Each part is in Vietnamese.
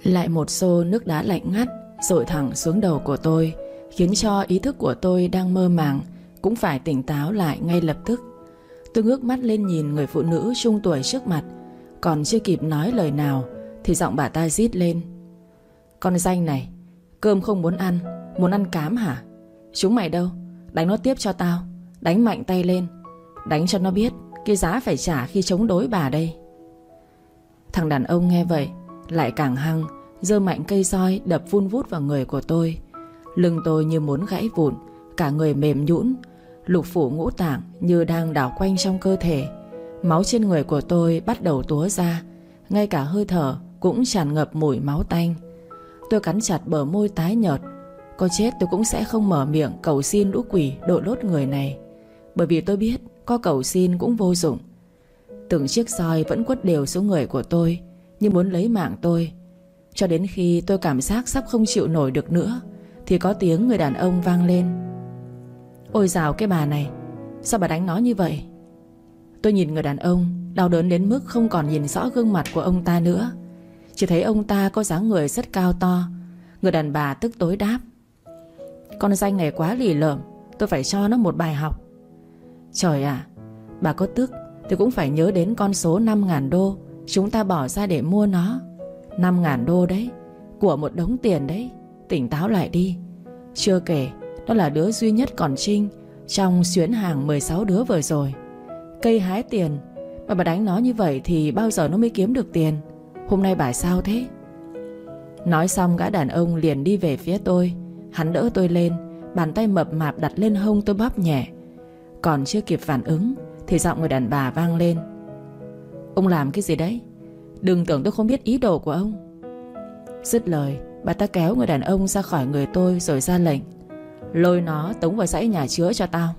Lại một xô nước đá lạnh ngắt dội thẳng xuống đầu của tôi, khiến cho ý thức của tôi đang mơ màng cũng phải tỉnh táo lại ngay lập tức. Tôi ngước mắt lên nhìn người phụ nữ trung tuổi trước mặt. Còn chưa kịp nói lời nào thì giọng bà ta rít lên: "Con danh này, cơm không muốn ăn cám hả? Chúng mày đâu? Đánh nó tiếp cho tao. Đánh mạnh tay lên, đánh cho nó biết cái giá phải trả khi chống đối bà đây." Thằng đàn ông nghe vậy lại càng hăng, giơ mạnh cây roi đập vun vút vào người của tôi. Lưng tôi như muốn gãy vụn, cả người mềm nhũn, lục phủ ngũ tạng như đang đảo quanh trong cơ thể. Máu trên người của tôi bắt đầu túa ra, ngay cả hơi thở cũng tràn ngập mùi máu tanh. Tôi cắn chặt bờ môi tái nhợt. Có chết tôi cũng sẽ không mở miệng cầu xin lũ quỷ đội lốt người này, bởi vì tôi biết có cầu xin cũng vô dụng. Từng chiếc roi vẫn quất đều xuống người của tôi như muốn lấy mạng tôi. Cho đến khi tôi cảm giác sắp không chịu nổi được nữa thì có tiếng người đàn ông vang lên: "Ôi dào cái bà này, sao bà đánh nó như vậy?" Tôi nhìn người đàn ông, đau đớn đến mức không còn nhìn rõ gương mặt của ông ta nữa. Chỉ thấy ông ta có dáng người rất cao to. Người đàn bà tức tối đáp: "Con danh này quá lì lợm, tôi phải cho nó một bài học." Trời ạ, bà có tức thì cũng phải nhớ đến con số 5.000 đô chúng ta bỏ ra để mua nó. 5.000 đô đấy, của một đống tiền đấy. Tỉnh táo lại đi. Chưa kể đó là đứa duy nhất còn trinh trong xuyến hàng 16 đứa vừa rồi. Cây hái tiền mà bà đánh nó như vậy thì bao giờ nó mới kiếm được tiền? Hôm nay bà sao thế? Nói xong gã đàn ông liền đi về phía tôi. Hắn đỡ tôi lên, bàn tay mập mạp đặt lên hông tôi bóp nhẹ. Còn chưa kịp phản ứng thì giọng người đàn bà vang lên: "Ông làm cái gì đấy? Đừng tưởng tôi không biết ý đồ của ông." Dứt lời, bà ta kéo người đàn ông ra khỏi người tôi rồi ra lệnh: "Lôi nó tống vào dãy nhà chứa cho tao."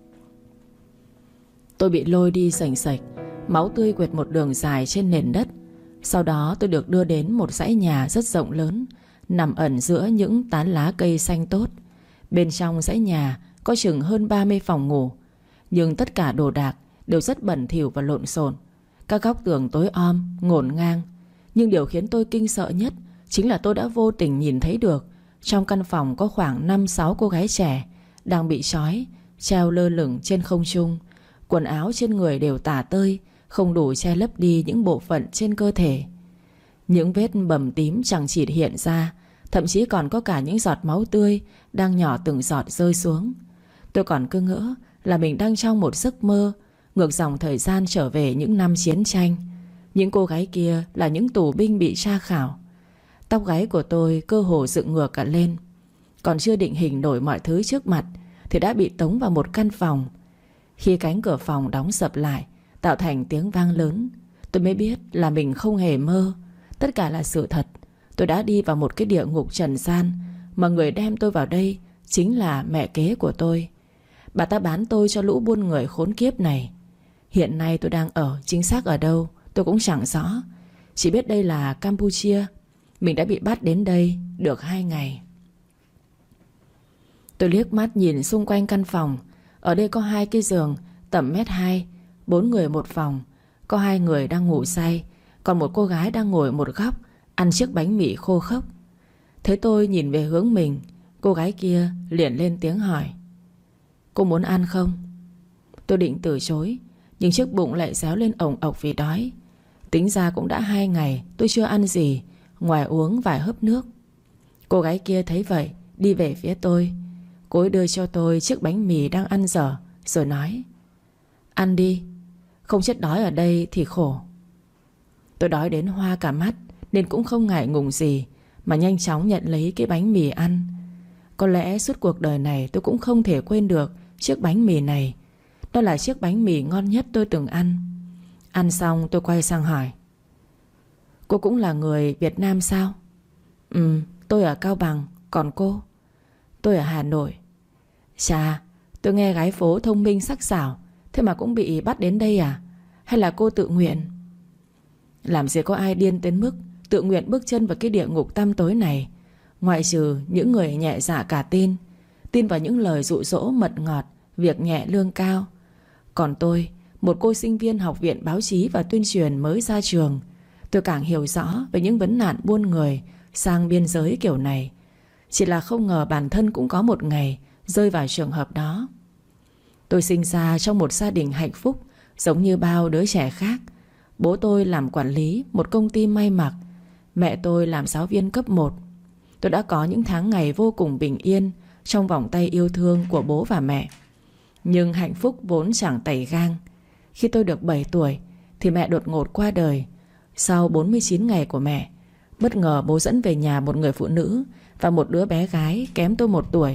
Tôi bị lôi đi sành sạch, máu tươi quệt một đường dài trên nền đất. Sau đó tôi được đưa đến một dãy nhà rất rộng lớn, nằm ẩn giữa những tán lá cây xanh tốt. Bên trong dãy nhà có chừng hơn 30 phòng ngủ, nhưng tất cả đồ đạc đều rất bẩn thỉu và lộn xộn. Các góc tường tối om, ngổn ngang. Nhưng điều khiến tôi kinh sợ nhất chính là tôi đã vô tình nhìn thấy được trong căn phòng có khoảng 5-6 cô gái trẻ đang bị trói, treo lơ lửng trên không trung. Quần áo trên người đều tả tơi, không đủ che lấp đi những bộ phận trên cơ thể. Những vết bầm tím chẳng chịt hiện ra, thậm chí còn có cả những giọt máu tươi đang nhỏ từng giọt rơi xuống. Tôi còn cứ ngỡ là mình đang trong một giấc mơ, ngược dòng thời gian trở về những năm chiến tranh. Những cô gái kia là những tù binh bị tra khảo. Tóc gáy của tôi cơ hồ dựng ngược cả lên. Còn chưa định hình nổi mọi thứ trước mặt thì đã bị tống vào một căn phòng. Khi cánh cửa phòng đóng sập lại, tạo thành tiếng vang lớn, tôi mới biết là mình không hề mơ. Tất cả là sự thật. Tôi đã đi vào một cái địa ngục trần gian, mà người đem tôi vào đây chính là mẹ kế của tôi. Bà ta bán tôi cho lũ buôn người khốn kiếp này. Hiện nay tôi đang ở chính xác ở đâu tôi cũng chẳng rõ. Chỉ biết đây là Campuchia. Mình đã bị bắt đến đây được 2 ngày. Tôi liếc mắt nhìn xung quanh căn phòng. Ở đây có 2 cái giường tầm 1m2, 4 người một phòng. Có 2 người đang ngủ say, còn một cô gái đang ngồi một góc ăn chiếc bánh mì khô khốc. Thấy tôi nhìn về hướng mình, cô gái kia liền lên tiếng hỏi: "Cô muốn ăn không?" Tôi định từ chối, nhưng chiếc bụng lại réo lên ồng ộc vì đói. Tính ra cũng đã 2 ngày tôi chưa ăn gì ngoài uống vài hớp nước. Cô gái kia thấy vậy đi về phía tôi. Cô ấy đưa cho tôi chiếc bánh mì đang ăn dở, rồi nói: "Ăn đi, không chết đói ở đây thì khổ." Tôi đói đến hoa cả mắt nên cũng không ngại ngùng gì mà nhanh chóng nhận lấy cái bánh mì ăn. Có lẽ suốt cuộc đời này tôi cũng không thể quên được chiếc bánh mì này. Đó là chiếc bánh mì ngon nhất tôi từng ăn. Ăn xong tôi quay sang hỏi: "Cô cũng là người Việt Nam sao?" Tôi ở Cao Bằng. Còn cô?" "Tôi ở Hà Nội." "Chà, tôi nghe gái phố thông minh sắc sảo, thế mà cũng bị bắt đến đây à? Hay là cô tự nguyện?" Làm gì có ai điên đến mức tự nguyện bước chân vào cái địa ngục tăm tối này, ngoại trừ những người nhẹ dạ cả tin vào những lời dụ dỗ mật ngọt, việc nhẹ lương cao. Còn tôi, một cô sinh viên học viện báo chí và tuyên truyền mới ra trường, tôi càng hiểu rõ về những vấn nạn buôn người sang biên giới kiểu này. Chỉ là không ngờ bản thân cũng có một ngày rơi vào trường hợp đó. Tôi sinh ra trong một gia đình hạnh phúc, giống như bao đứa trẻ khác. Bố tôi làm quản lý một công ty may mặc, mẹ tôi làm giáo viên cấp 1. Tôi đã có những tháng ngày vô cùng bình yên trong vòng tay yêu thương của bố và mẹ. Nhưng hạnh phúc vốn chẳng tày gang. Khi tôi được 7 tuổi thì mẹ đột ngột qua đời. Sau 49 ngày của mẹ, bất ngờ bố dẫn về nhà một người phụ nữ và một đứa bé gái kém tôi 1 tuổi.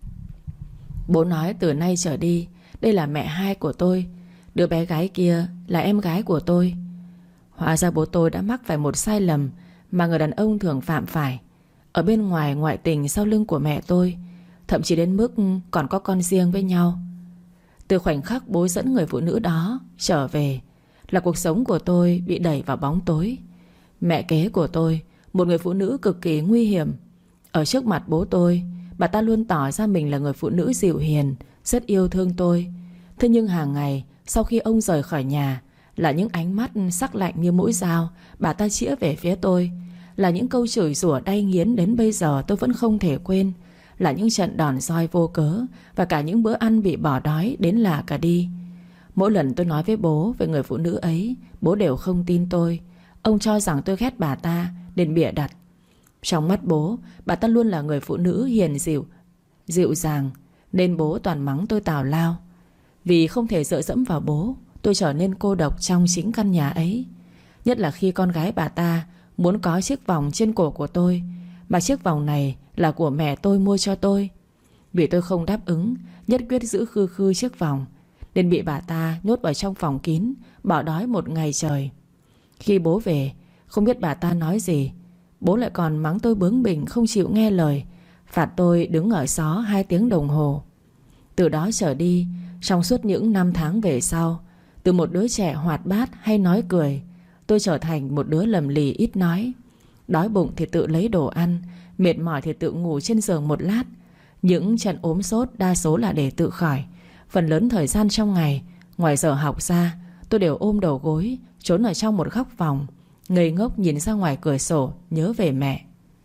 Bố nói từ nay trở đi, đây là mẹ hai của tôi, đứa bé gái kia là em gái của tôi. Hóa ra bố tôi đã mắc phải một sai lầm mà người đàn ông thường phạm phải. Ở bên ngoài ngoại tình sau lưng của mẹ tôi, thậm chí đến mức còn có con riêng với nhau. Từ khoảnh khắc bố dẫn người phụ nữ đó trở về là cuộc sống của tôi bị đẩy vào bóng tối. Mẹ kế của tôi, một người phụ nữ cực kỳ nguy hiểm. Ở trước mặt bố tôi, bà ta luôn tỏ ra mình là người phụ nữ dịu hiền, rất yêu thương tôi. Thế nhưng hàng ngày sau khi ông rời khỏi nhà là những ánh mắt sắc lạnh như mũi dao bà ta chĩa về phía tôi. Là những câu chửi rủa đay nghiến đến bây giờ tôi vẫn không thể quên. Là những trận đòn roi vô cớ và cả những bữa ăn bị bỏ đói đến lả cả đi. Mỗi lần tôi nói với bố về người phụ nữ ấy, bố đều không tin tôi. Ông cho rằng tôi ghét bà ta nên bịa đặt. Trong mắt bố, bà ta luôn là người phụ nữ hiền dịu, dịu dàng, nên bố toàn mắng tôi tào lao. Vì không thể dựa dẫm vào bố, tôi trở nên cô độc trong chính căn nhà ấy. Nhất là khi con gái bà ta muốn có chiếc vòng trên cổ của tôi, mà chiếc vòng này là của mẹ tôi mua cho tôi. Vì tôi không đáp ứng, nhất quyết giữ khư khư chiếc vòng, nên bị bà ta nhốt vào trong phòng kín, bỏ đói 1 ngày trời. Khi bố về, không biết bà ta nói gì, bố lại còn mắng tôi bướng bỉnh không chịu nghe lời, phạt tôi đứng ở xó 2 tiếng đồng hồ. Từ đó trở đi, trong suốt những 5 tháng về sau, từ một đứa trẻ hoạt bát hay nói cười, tôi trở thành một đứa lầm lì ít nói. Đói bụng thì tự lấy đồ ăn, mệt mỏi thì tự ngủ trên giường một lát. Những trận ốm sốt đa số là để tự khỏi. Phần lớn thời gian trong ngày, ngoài giờ học ra, tôi đều ôm đầu gối, trốn ở trong một góc phòng, ngây ngốc nhìn ra ngoài cửa sổ, nhớ về mẹ.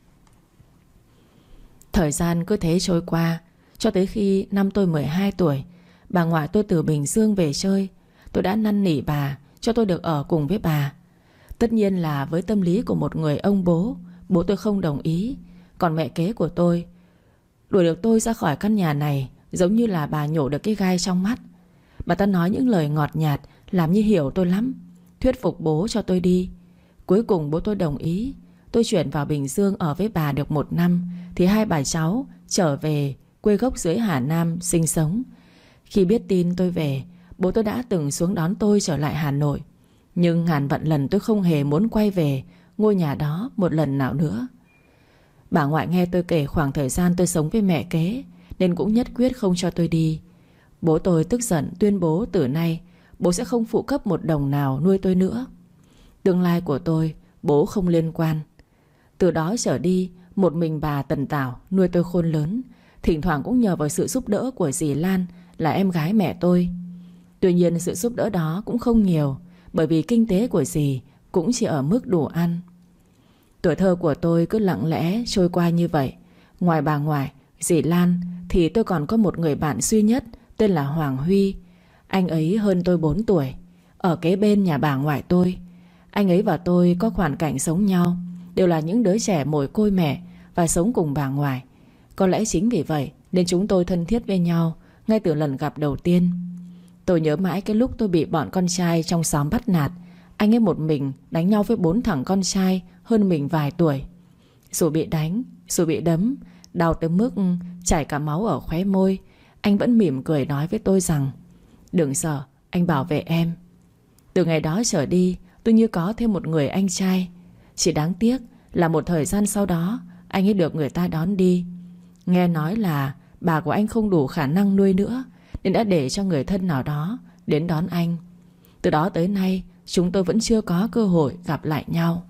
Thời gian cứ thế trôi qua, cho tới khi năm tôi 12 tuổi, bà ngoại tôi từ Bình Dương về chơi. Tôi đã năn nỉ bà cho tôi được ở cùng với bà. Tất nhiên là với tâm lý của một người ông bố, bố tôi không đồng ý. Còn mẹ kế của tôi đuổi được tôi ra khỏi căn nhà này giống như là bà nhổ được cái gai trong mắt. Bà ta nói những lời ngọt nhạt, làm như hiểu tôi lắm, thuyết phục bố cho tôi đi. Cuối cùng bố tôi đồng ý. Tôi chuyển vào Bình Dương ở với bà được 1 năm thì hai bà cháu trở về quê gốc dưới Hà Nam sinh sống. Khi biết tin tôi về, bố tôi đã từng xuống đón tôi trở lại Hà Nội. Nhưng ngàn vạn lần tôi không hề muốn quay về ngôi nhà đó một lần nào nữa. Bà ngoại nghe tôi kể khoảng thời gian tôi sống với mẹ kế nên cũng nhất quyết không cho tôi đi. Bố tôi tức giận tuyên bố từ nay bố sẽ không phụ cấp 1 đồng nào nuôi tôi nữa. Tương lai của tôi bố không liên quan. Từ đó trở đi, một mình bà tần tảo nuôi tôi khôn lớn, thỉnh thoảng cũng nhờ vào sự giúp đỡ của dì Lan, là em gái mẹ tôi. Tuy nhiên sự giúp đỡ đó cũng không nhiều, bởi vì kinh tế của dì cũng chỉ ở mức đủ ăn. Tuổi thơ của tôi cứ lặng lẽ trôi qua như vậy. Ngoài bà ngoại, dì Lan, thì tôi còn có một người bạn duy nhất tên là Hoàng Huy. Anh ấy hơn tôi 4 tuổi, ở kế bên nhà bà ngoại tôi. Anh ấy và tôi có hoàn cảnh giống nhau, đều là những đứa trẻ mồ côi mẹ và sống cùng bà ngoại. Có lẽ chính vì vậy nên chúng tôi thân thiết với nhau ngay từ lần gặp đầu tiên. Tôi nhớ mãi cái lúc tôi bị bọn con trai trong xóm bắt nạt. Anh ấy một mình đánh nhau với 4 thằng con trai hơn mình vài tuổi. Dù bị đánh, dù bị đấm, đau tới mức chảy cả máu ở khóe môi, anh vẫn mỉm cười nói với tôi rằng đừng sợ, anh bảo vệ em. Từ ngày đó trở đi, tôi như có thêm một người anh trai. Chỉ đáng tiếc là một thời gian sau đó anh ấy được người ta đón đi. Nghe nói là bà của anh không đủ khả năng nuôi nữa nên đã để cho người thân nào đó đến đón anh. Từ đó tới nay chúng tôi vẫn chưa có cơ hội gặp lại nhau.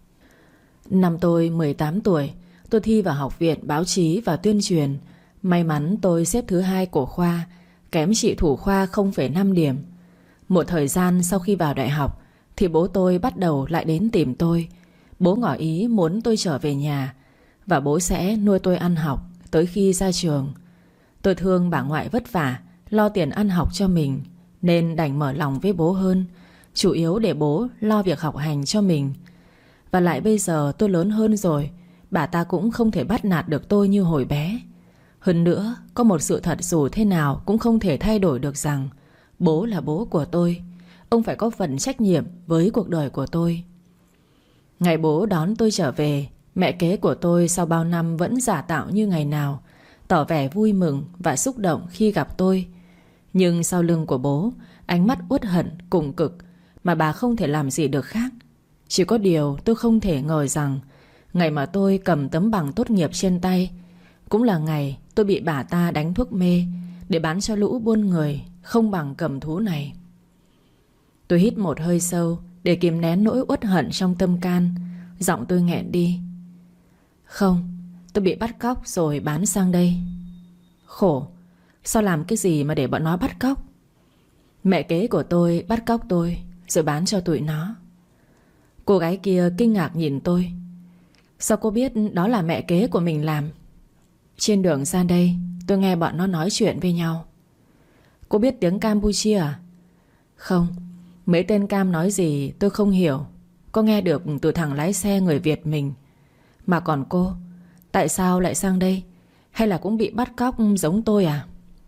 Năm tôi 18 tuổi, tôi thi vào Học viện Báo chí và Tuyên truyền. May mắn tôi xếp thứ 2 của khoa, kém chị thủ khoa 0,5 điểm. Một thời gian sau khi vào đại học thì bố tôi bắt đầu lại đến tìm tôi. Bố ngỏ ý muốn tôi trở về nhà, và bố sẽ nuôi tôi ăn học tới khi ra trường. Tôi thương bà ngoại vất vả lo tiền ăn học cho mình, nên đành mở lòng với bố hơn, chủ yếu để bố lo việc học hành cho mình. Và lại bây giờ tôi lớn hơn rồi, bà ta cũng không thể bắt nạt được tôi như hồi bé. Hơn nữa, có một sự thật dù thế nào cũng không thể thay đổi được rằng bố là bố của tôi. Ông phải có phần trách nhiệm với cuộc đời của tôi. Ngày bố đón tôi trở về, mẹ kế của tôi sau bao năm vẫn giả tạo như ngày nào, tỏ vẻ vui mừng và xúc động khi gặp tôi. Nhưng sau lưng của bố, ánh mắt uất hận cùng cực mà bà không thể làm gì được khác. Chỉ có điều tôi không thể ngờ rằng ngày mà tôi cầm tấm bằng tốt nghiệp trên tay cũng là ngày tôi bị bà ta đánh thuốc mê để bán cho lũ buôn người không bằng cầm thú này. Tôi hít một hơi sâu để kìm nén nỗi uất hận trong tâm can. Giọng tôi nghẹn đi. Không, tôi bị bắt cóc rồi bán sang đây. Khổ, sao làm cái gì mà để bọn nó bắt cóc? Mẹ kế của tôi bắt cóc tôi rồi bán cho tụi nó. Cô gái kia kinh ngạc nhìn tôi. Sao cô biết đó là mẹ kế của mình làm? Trên đường ra đây tôi nghe bọn nó nói chuyện với nhau. Cô biết tiếng Campuchia à? Không, mấy tên Cam nói gì tôi không hiểu. Có nghe được từ thằng lái xe người Việt mình. Mà còn cô, tại sao lại sang đây? Hay là cũng bị bắt cóc giống tôi à?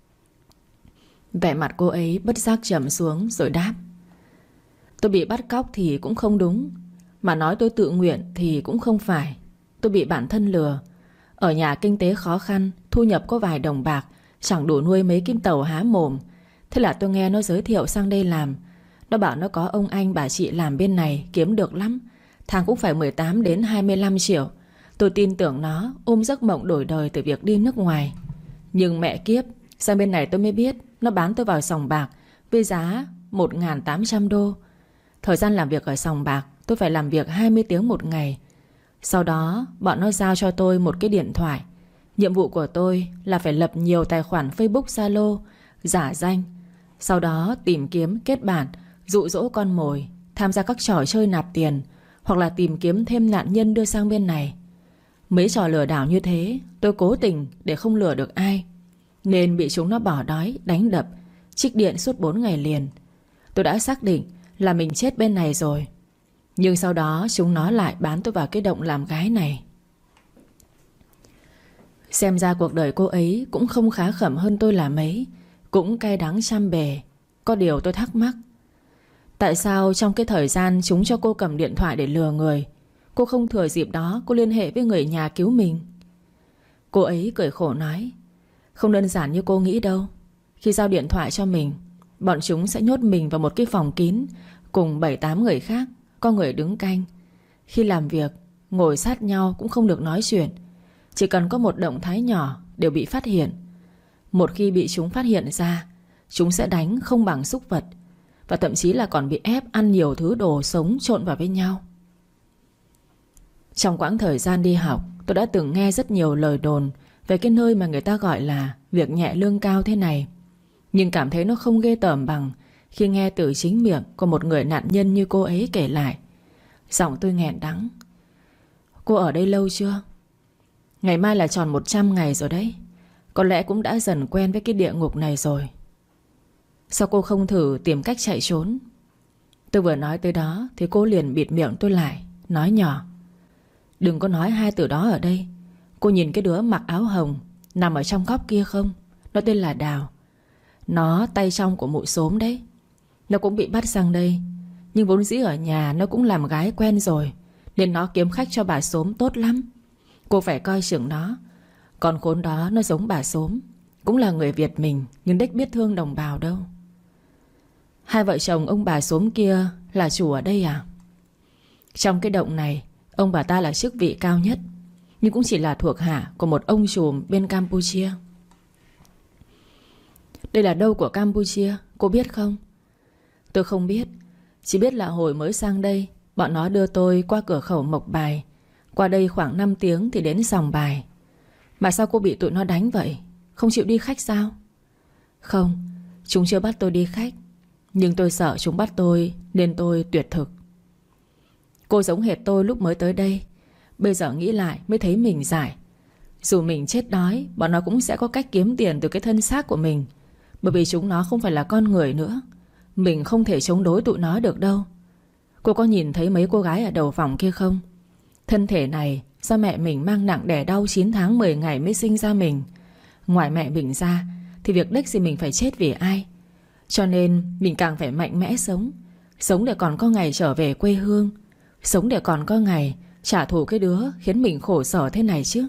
Vẻ mặt cô ấy bất giác trầm xuống rồi đáp. Tôi bị bắt cóc thì cũng không đúng, mà nói tôi tự nguyện thì cũng không phải. Tôi bị bản thân lừa. Ở nhà kinh tế khó khăn, thu nhập có vài đồng bạc, chẳng đủ nuôi mấy kim tàu há mồm. Thế là tôi nghe nó giới thiệu sang đây làm. Nó bảo nó có ông anh bà chị làm bên này kiếm được lắm, tháng cũng phải 18 đến 25 triệu. Tôi tin tưởng nó, ôm giấc mộng đổi đời từ việc đi nước ngoài. Nhưng mẹ kiếp, sang bên này tôi mới biết nó bán tôi vào sòng bạc với giá 1.800 đô. Thời gian làm việc ở sòng bạc tôi phải làm việc 20 tiếng một ngày. Sau đó bọn nó giao cho tôi một cái điện thoại. Nhiệm vụ của tôi là phải lập nhiều tài khoản Facebook, Zalo giả danh. Sau đó tìm kiếm kết bạn, dụ dỗ con mồi tham gia các trò chơi nạp tiền, hoặc là tìm kiếm thêm nạn nhân đưa sang bên này. Mấy trò lừa đảo như thế tôi cố tình để không lừa được ai, nên bị chúng nó bỏ đói, đánh đập, trích điện suốt 4 ngày liền. Tôi đã xác định là mình chết bên này rồi. Nhưng sau đó chúng nó lại bán tôi vào cái động làm gái này. Xem ra cuộc đời cô ấy cũng không khá khẩm hơn tôi là mấy, cũng cay đắng trăm bề. Có điều tôi thắc mắc, tại sao trong cái thời gian chúng cho cô cầm điện thoại để lừa người, cô không thừa dịp đó cô liên hệ với người nhà cứu mình? Cô ấy cười khổ nói, không đơn giản như cô nghĩ đâu. Khi giao điện thoại cho mình, bọn chúng sẽ nhốt mình vào một cái phòng kín cùng 7-8 người khác, có người đứng canh. Khi làm việc, ngồi sát nhau cũng không được nói chuyện. Chỉ cần có một động thái nhỏ đều bị phát hiện. Một khi bị chúng phát hiện ra, chúng sẽ đánh không bằng súc vật, và thậm chí là còn bị ép ăn nhiều thứ đồ sống trộn vào với nhau. Trong quãng thời gian đi học, tôi đã từng nghe rất nhiều lời đồn về cái nơi mà người ta gọi là việc nhẹ lương cao thế này. Nhưng cảm thấy nó không ghê tởm bằng khi nghe từ chính miệng của một người nạn nhân như cô ấy kể lại. Giọng tôi nghẹn đắng. Cô ở đây lâu chưa? Ngày mai là tròn 100 ngày rồi đấy. Có lẽ cũng đã dần quen với cái địa ngục này rồi. Sao cô không thử tìm cách chạy trốn? Tôi vừa nói tới đó thì cô liền bịt miệng tôi lại, nói nhỏ, đừng có nói hai từ đó ở đây. Cô nhìn cái đứa mặc áo hồng nằm ở trong góc kia không? Nó tên là Đào. Nó tay trong của mụ xốm đấy. Nó cũng bị bắt sang đây, nhưng vốn dĩ ở nhà nó cũng làm gái quen rồi, nên nó kiếm khách cho bà xốm tốt lắm. Cô phải coi chừng nó. Con khốn đó nó giống bà xốm, cũng là người Việt mình, nhưng đếch biết thương đồng bào đâu. Hai vợ chồng ông bà xốm kia là chủ ở đây à? Trong cái động này, ông bà ta là chức vị cao nhất, nhưng cũng chỉ là thuộc hạ của một ông trùm bên Campuchia. Đây là đâu của Campuchia, cô biết không? Tôi không biết. Chỉ biết là hồi mới sang đây, bọn nó đưa tôi qua cửa khẩu Mộc Bài. Qua đây khoảng 5 tiếng thì đến Sòng Bài. Mà sao cô bị tụi nó đánh vậy? Không chịu đi khách sao? Không, chúng chưa bắt tôi đi khách, nhưng tôi sợ chúng bắt tôi nên tôi tuyệt thực. Cô giống hệt tôi lúc mới tới đây. Bây giờ nghĩ lại mới thấy mình dại. Dù mình chết đói, bọn nó cũng sẽ có cách kiếm tiền từ cái thân xác của mình. Bởi vì chúng nó không phải là con người nữa. Mình không thể chống đối tụi nó được đâu. Cô có nhìn thấy mấy cô gái ở đầu phòng kia không? Thân thể này do mẹ mình mang nặng đẻ đau 9 tháng 10 ngày mới sinh ra mình. Ngoài mẹ mình ra thì việc đếch gì mình phải chết vì ai. Cho nên mình càng phải mạnh mẽ sống. Sống để còn có ngày trở về quê hương. Sống để còn có ngày trả thù cái đứa khiến mình khổ sở thế này chứ.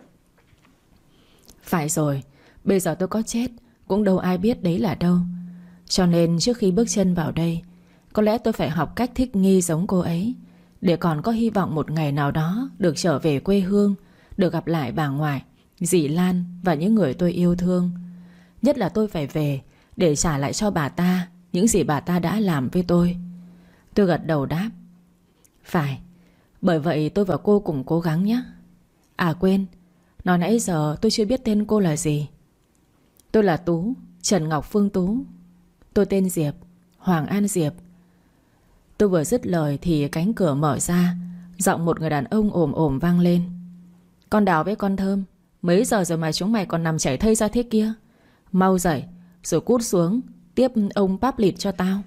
Phải rồi, bây giờ tôi có chết cũng đâu ai biết đấy là đâu. Cho nên trước khi bước chân vào đây, có lẽ tôi phải học cách thích nghi giống cô ấy, để còn có hy vọng một ngày nào đó được trở về quê hương, được gặp lại bà ngoại, dì Lan và những người tôi yêu thương. Nhất là tôi phải về để trả lại cho bà ta những gì bà ta đã làm với tôi. Tôi gật đầu đáp. Phải, bởi vậy tôi và cô cùng cố gắng nhé. À quên, nói nãy giờ tôi chưa biết tên cô là gì. Tôi là Tú, Trần Ngọc Phương Tú. Tôi tên Diệp, Hoàng An Diệp. Tôi vừa dứt lời thì cánh cửa mở ra. Giọng một người đàn ông ồm ồm vang lên. Con Đào với con Thơm, mấy giờ rồi mà chúng mày còn nằm chảy thây ra thế kia? Mau dậy rồi cút xuống tiếp ông Páp Lịt cho tao.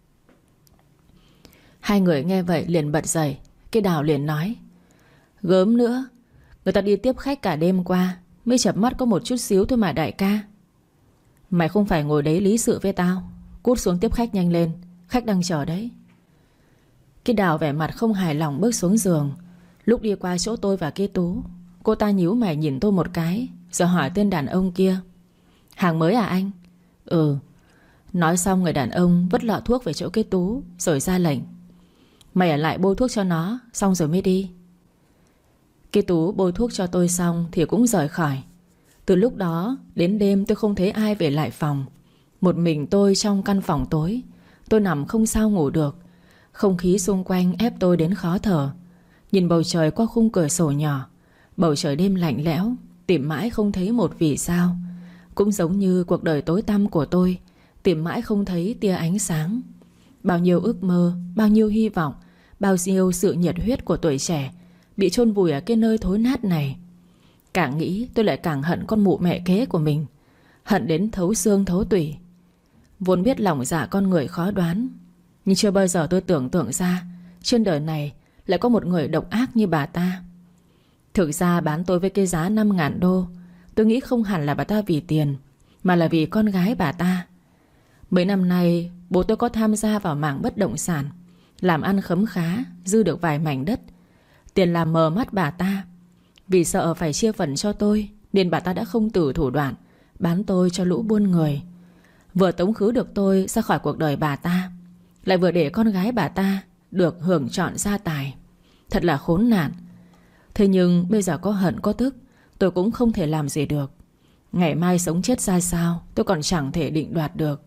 Hai người nghe vậy liền bật dậy. Cái Đào liền nói. Gớm nữa, người ta đi tiếp khách cả đêm qua, mới chợp mắt có một chút xíu thôi mà đại ca. Mày không phải ngồi đấy lý sự với tao. Cút xuống tiếp khách nhanh lên, khách đang chờ đấy. Cái Đào vẻ mặt không hài lòng bước xuống giường. Lúc đi qua chỗ tôi và cái Tú, cô ta nhíu mày nhìn tôi một cái, rồi hỏi tên đàn ông kia. Hàng mới à anh? Ừ. Nói xong người đàn ông vứt lọ thuốc về chỗ cái Tú, rồi ra lệnh. Mày ở lại bôi thuốc cho nó, xong rồi mới đi. Cái Tú bôi thuốc cho tôi xong thì cũng rời khỏi. Từ lúc đó đến đêm tôi không thấy ai về lại phòng. Một mình tôi trong căn phòng tối. Tôi nằm không sao ngủ được. Không khí xung quanh ép tôi đến khó thở. Nhìn bầu trời qua khung cửa sổ nhỏ. Bầu trời đêm lạnh lẽo, tìm mãi không thấy một vì sao. Cũng giống như cuộc đời tối tăm của tôi, tìm mãi không thấy tia ánh sáng. Bao nhiêu ước mơ, bao nhiêu hy vọng, bao nhiêu sự nhiệt huyết của tuổi trẻ bị chôn vùi ở cái nơi thối nát này. Càng nghĩ tôi lại càng hận con mụ mẹ kế của mình. Hận đến thấu xương thấu tủy. Vốn biết lòng dạ con người khó đoán, nhưng chưa bao giờ tôi tưởng tượng ra trên đời này lại có một người độc ác như bà ta. Thực ra bán tôi với cái giá 5.000 đô, tôi nghĩ không hẳn là bà ta vì tiền, mà là vì con gái bà ta. Mấy năm nay bố tôi có tham gia vào mảng bất động sản, làm ăn khấm khá, dư được vài mảnh đất. Tiền làm mờ mắt bà ta. Vì sợ phải chia phần cho tôi, nên bà ta đã không từ thủ đoạn bán tôi cho lũ buôn người. Vừa tống khứ được tôi ra khỏi cuộc đời bà ta, lại vừa để con gái bà ta được hưởng trọn gia tài. Thật là khốn nạn. Thế nhưng bây giờ có hận có tức, tôi cũng không thể làm gì được. Ngày mai sống chết ra sao tôi còn chẳng thể định đoạt được.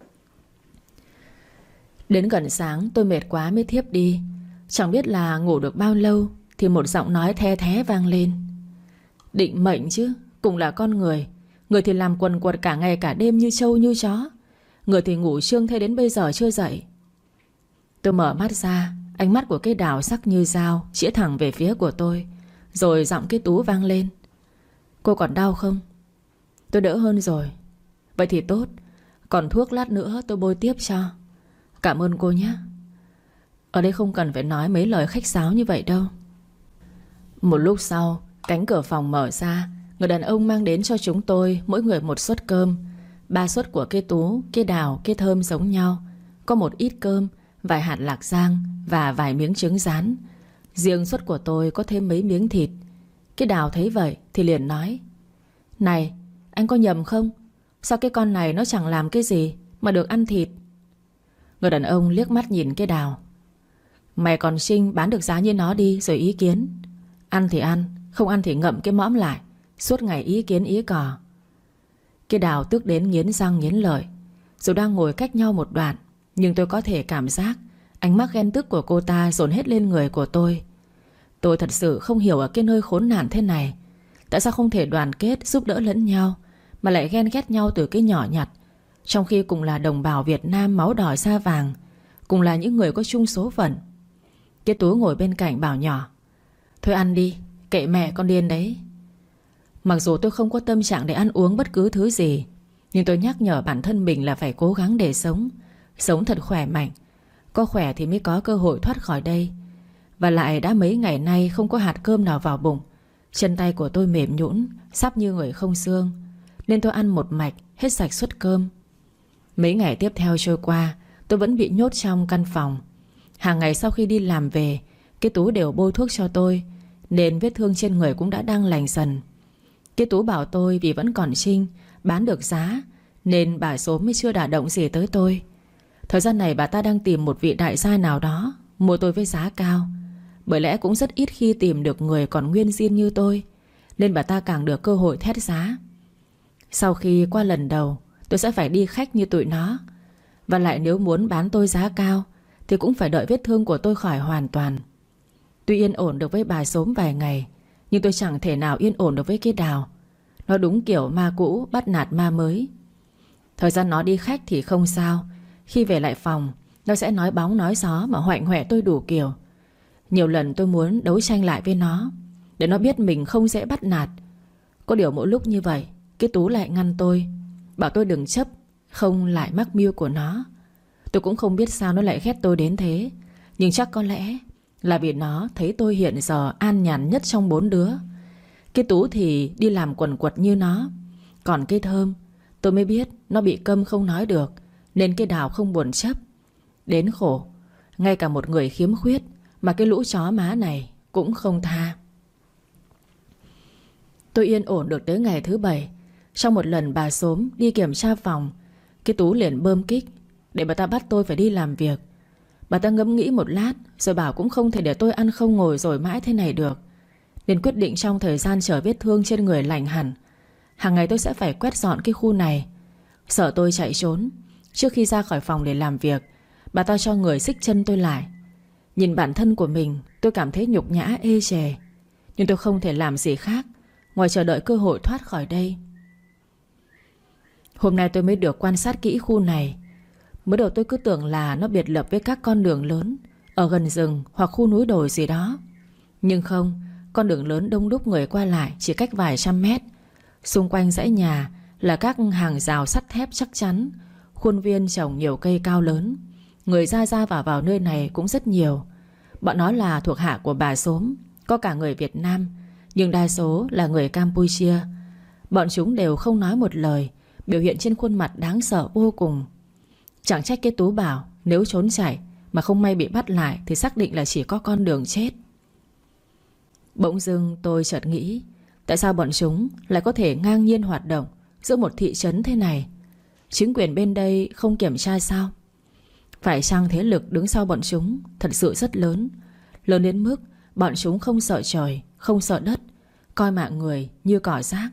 Đến gần sáng tôi mệt quá mới thiếp đi. Chẳng biết là ngủ được bao lâu thì một giọng nói the thé vang lên. Định mệnh chứ, cũng là con người. Người thì làm quần quật cả ngày cả đêm như trâu như chó. Người thì ngủ trương thế đến bây giờ chưa dậy. Tôi mở mắt ra. Ánh mắt của cái Đào sắc như dao chĩa thẳng về phía của tôi. Rồi giọng cái Tú vang lên. Cô còn đau không? Tôi đỡ hơn rồi. Vậy thì tốt. Còn thuốc lát nữa tôi bôi tiếp cho. Cảm ơn cô nhé. Ở đây không cần phải nói mấy lời khách sáo như vậy đâu. Một lúc sau, cánh cửa phòng mở ra. Người đàn ông mang đến cho chúng tôi mỗi người một suất cơm. 3 suất của cái Tú, cái Đào, cái Thơm giống nhau. Có một ít cơm, vài hạt lạc rang và vài miếng trứng rán. Riêng suất của tôi có thêm mấy miếng thịt. Cái Đào thấy vậy thì liền nói. Này, anh có nhầm không? Sao cái con này nó chẳng làm cái gì mà được ăn thịt? Người đàn ông liếc mắt nhìn cái Đào. Mày còn xinh bán được giá như nó đi rồi ý kiến. Ăn thì ăn, không ăn thì ngậm cái mõm lại. Suốt ngày ý kiến ý cò. Cái Đào tức đến nghiến răng nghiến lợi. Dù đang ngồi cách nhau một đoạn, nhưng tôi có thể cảm giác ánh mắt ghen tức của cô ta dồn hết lên người của tôi. Tôi thật sự không hiểu ở cái nơi khốn nạn thế này, tại sao không thể đoàn kết giúp đỡ lẫn nhau, mà lại ghen ghét nhau từ cái nhỏ nhặt. Trong khi cùng là đồng bào Việt Nam máu đỏ da vàng, cùng là những người có chung số phận. Cái Tú ngồi bên cạnh bảo nhỏ: Thôi ăn đi, kệ mẹ, con điên đấy. Mặc dù tôi không có tâm trạng để ăn uống bất cứ thứ gì, nhưng tôi nhắc nhở bản thân mình là phải cố gắng để sống. Sống thật khỏe mạnh. Có khỏe thì mới có cơ hội thoát khỏi đây. Và lại đã mấy ngày nay không có hạt cơm nào vào bụng. Chân tay của tôi mềm nhũn, sắp như người không xương, nên tôi ăn một mạch hết sạch suất cơm. Mấy ngày tiếp theo trôi qua, tôi vẫn bị nhốt trong căn phòng. Hàng ngày sau khi đi làm về, cái Tú đều bôi thuốc cho tôi, nên vết thương trên người cũng đã đang lành dần. Cái Tú bảo tôi vì vẫn còn trinh, bán được giá, nên bà số mới chưa đả động gì tới tôi. Thời gian này bà ta đang tìm một vị đại gia nào đó mua tôi với giá cao. Bởi lẽ cũng rất ít khi tìm được người còn nguyên zin như tôi, nên bà ta càng được cơ hội thét giá. Sau khi qua lần đầu, tôi sẽ phải đi khách như tụi nó. Và lại nếu muốn bán tôi giá cao thì cũng phải đợi vết thương của tôi khỏi hoàn toàn. Tuy yên ổn được với bà Sốm vài ngày, nhưng tôi chẳng thể nào yên ổn được với cái Đào. Nó đúng kiểu ma cũ bắt nạt ma mới. Thời gian nó đi khách thì không sao. Khi về lại phòng, nó sẽ nói bóng nói gió mà hoạnh hoẹ tôi đủ kiểu. Nhiều lần tôi muốn đấu tranh lại với nó, để nó biết mình không dễ bắt nạt. Có điều mỗi lúc như vậy, cái Tú lại ngăn tôi, bảo tôi đừng chấp, không lại mắc mưu của nó. Tôi cũng không biết sao nó lại ghét tôi đến thế, nhưng chắc có lẽ là vì nó thấy tôi hiện giờ an nhàn nhất trong 4 đứa. Cái Tú thì đi làm quần quật như nó. Còn cái Thơm, tôi mới biết nó bị câm không nói được, nên cái Đào không buồn chấp. Đến khổ, ngay cả một người khiếm khuyết mà cái lũ chó má này cũng không tha. Tôi yên ổn được tới ngày thứ 7. Trong một lần bà Sốm đi kiểm tra phòng, cái Tú liền bơm kích để bà ta bắt tôi phải đi làm việc. Bà ta ngẫm nghĩ một lát rồi bảo cũng không thể để tôi ăn không ngồi rồi mãi thế này được, nên quyết định trong thời gian chờ vết thương trên người lành hẳn, hàng ngày tôi sẽ phải quét dọn cái khu này. Sợ tôi chạy trốn, trước khi ra khỏi phòng để làm việc, bà ta cho người xích chân tôi lại. Nhìn bản thân của mình, tôi cảm thấy nhục nhã ê chề, nhưng tôi không thể làm gì khác ngoài chờ đợi cơ hội thoát khỏi đây. Hôm nay tôi mới được quan sát kỹ khu này. Mới đầu tôi cứ tưởng là nó biệt lập với các con đường lớn ở gần rừng hoặc khu núi đồi gì đó. Nhưng không, con đường lớn đông đúc người qua lại chỉ cách vài trăm mét. Xung quanh dãy nhà là các hàng rào sắt thép chắc chắn, khuôn viên trồng nhiều cây cao lớn. Người ra ra vào nơi này cũng rất nhiều. Bọn nó là thuộc hạ của bà Sốm, có cả người Việt Nam, nhưng đa số là người Campuchia. Bọn chúng đều không nói một lời, biểu hiện trên khuôn mặt đáng sợ vô cùng. Chẳng trách cái Tú bảo nếu trốn chạy mà không may bị bắt lại thì xác định là chỉ có con đường chết. Bỗng dưng tôi chợt nghĩ, tại sao bọn chúng lại có thể ngang nhiên hoạt động giữa một thị trấn thế này? Chính quyền bên đây không kiểm tra sao? Phải chăng thế lực đứng sau bọn chúng thật sự rất lớn, lớn đến mức bọn chúng không sợ trời, không sợ đất, coi mạng người như cỏ rác?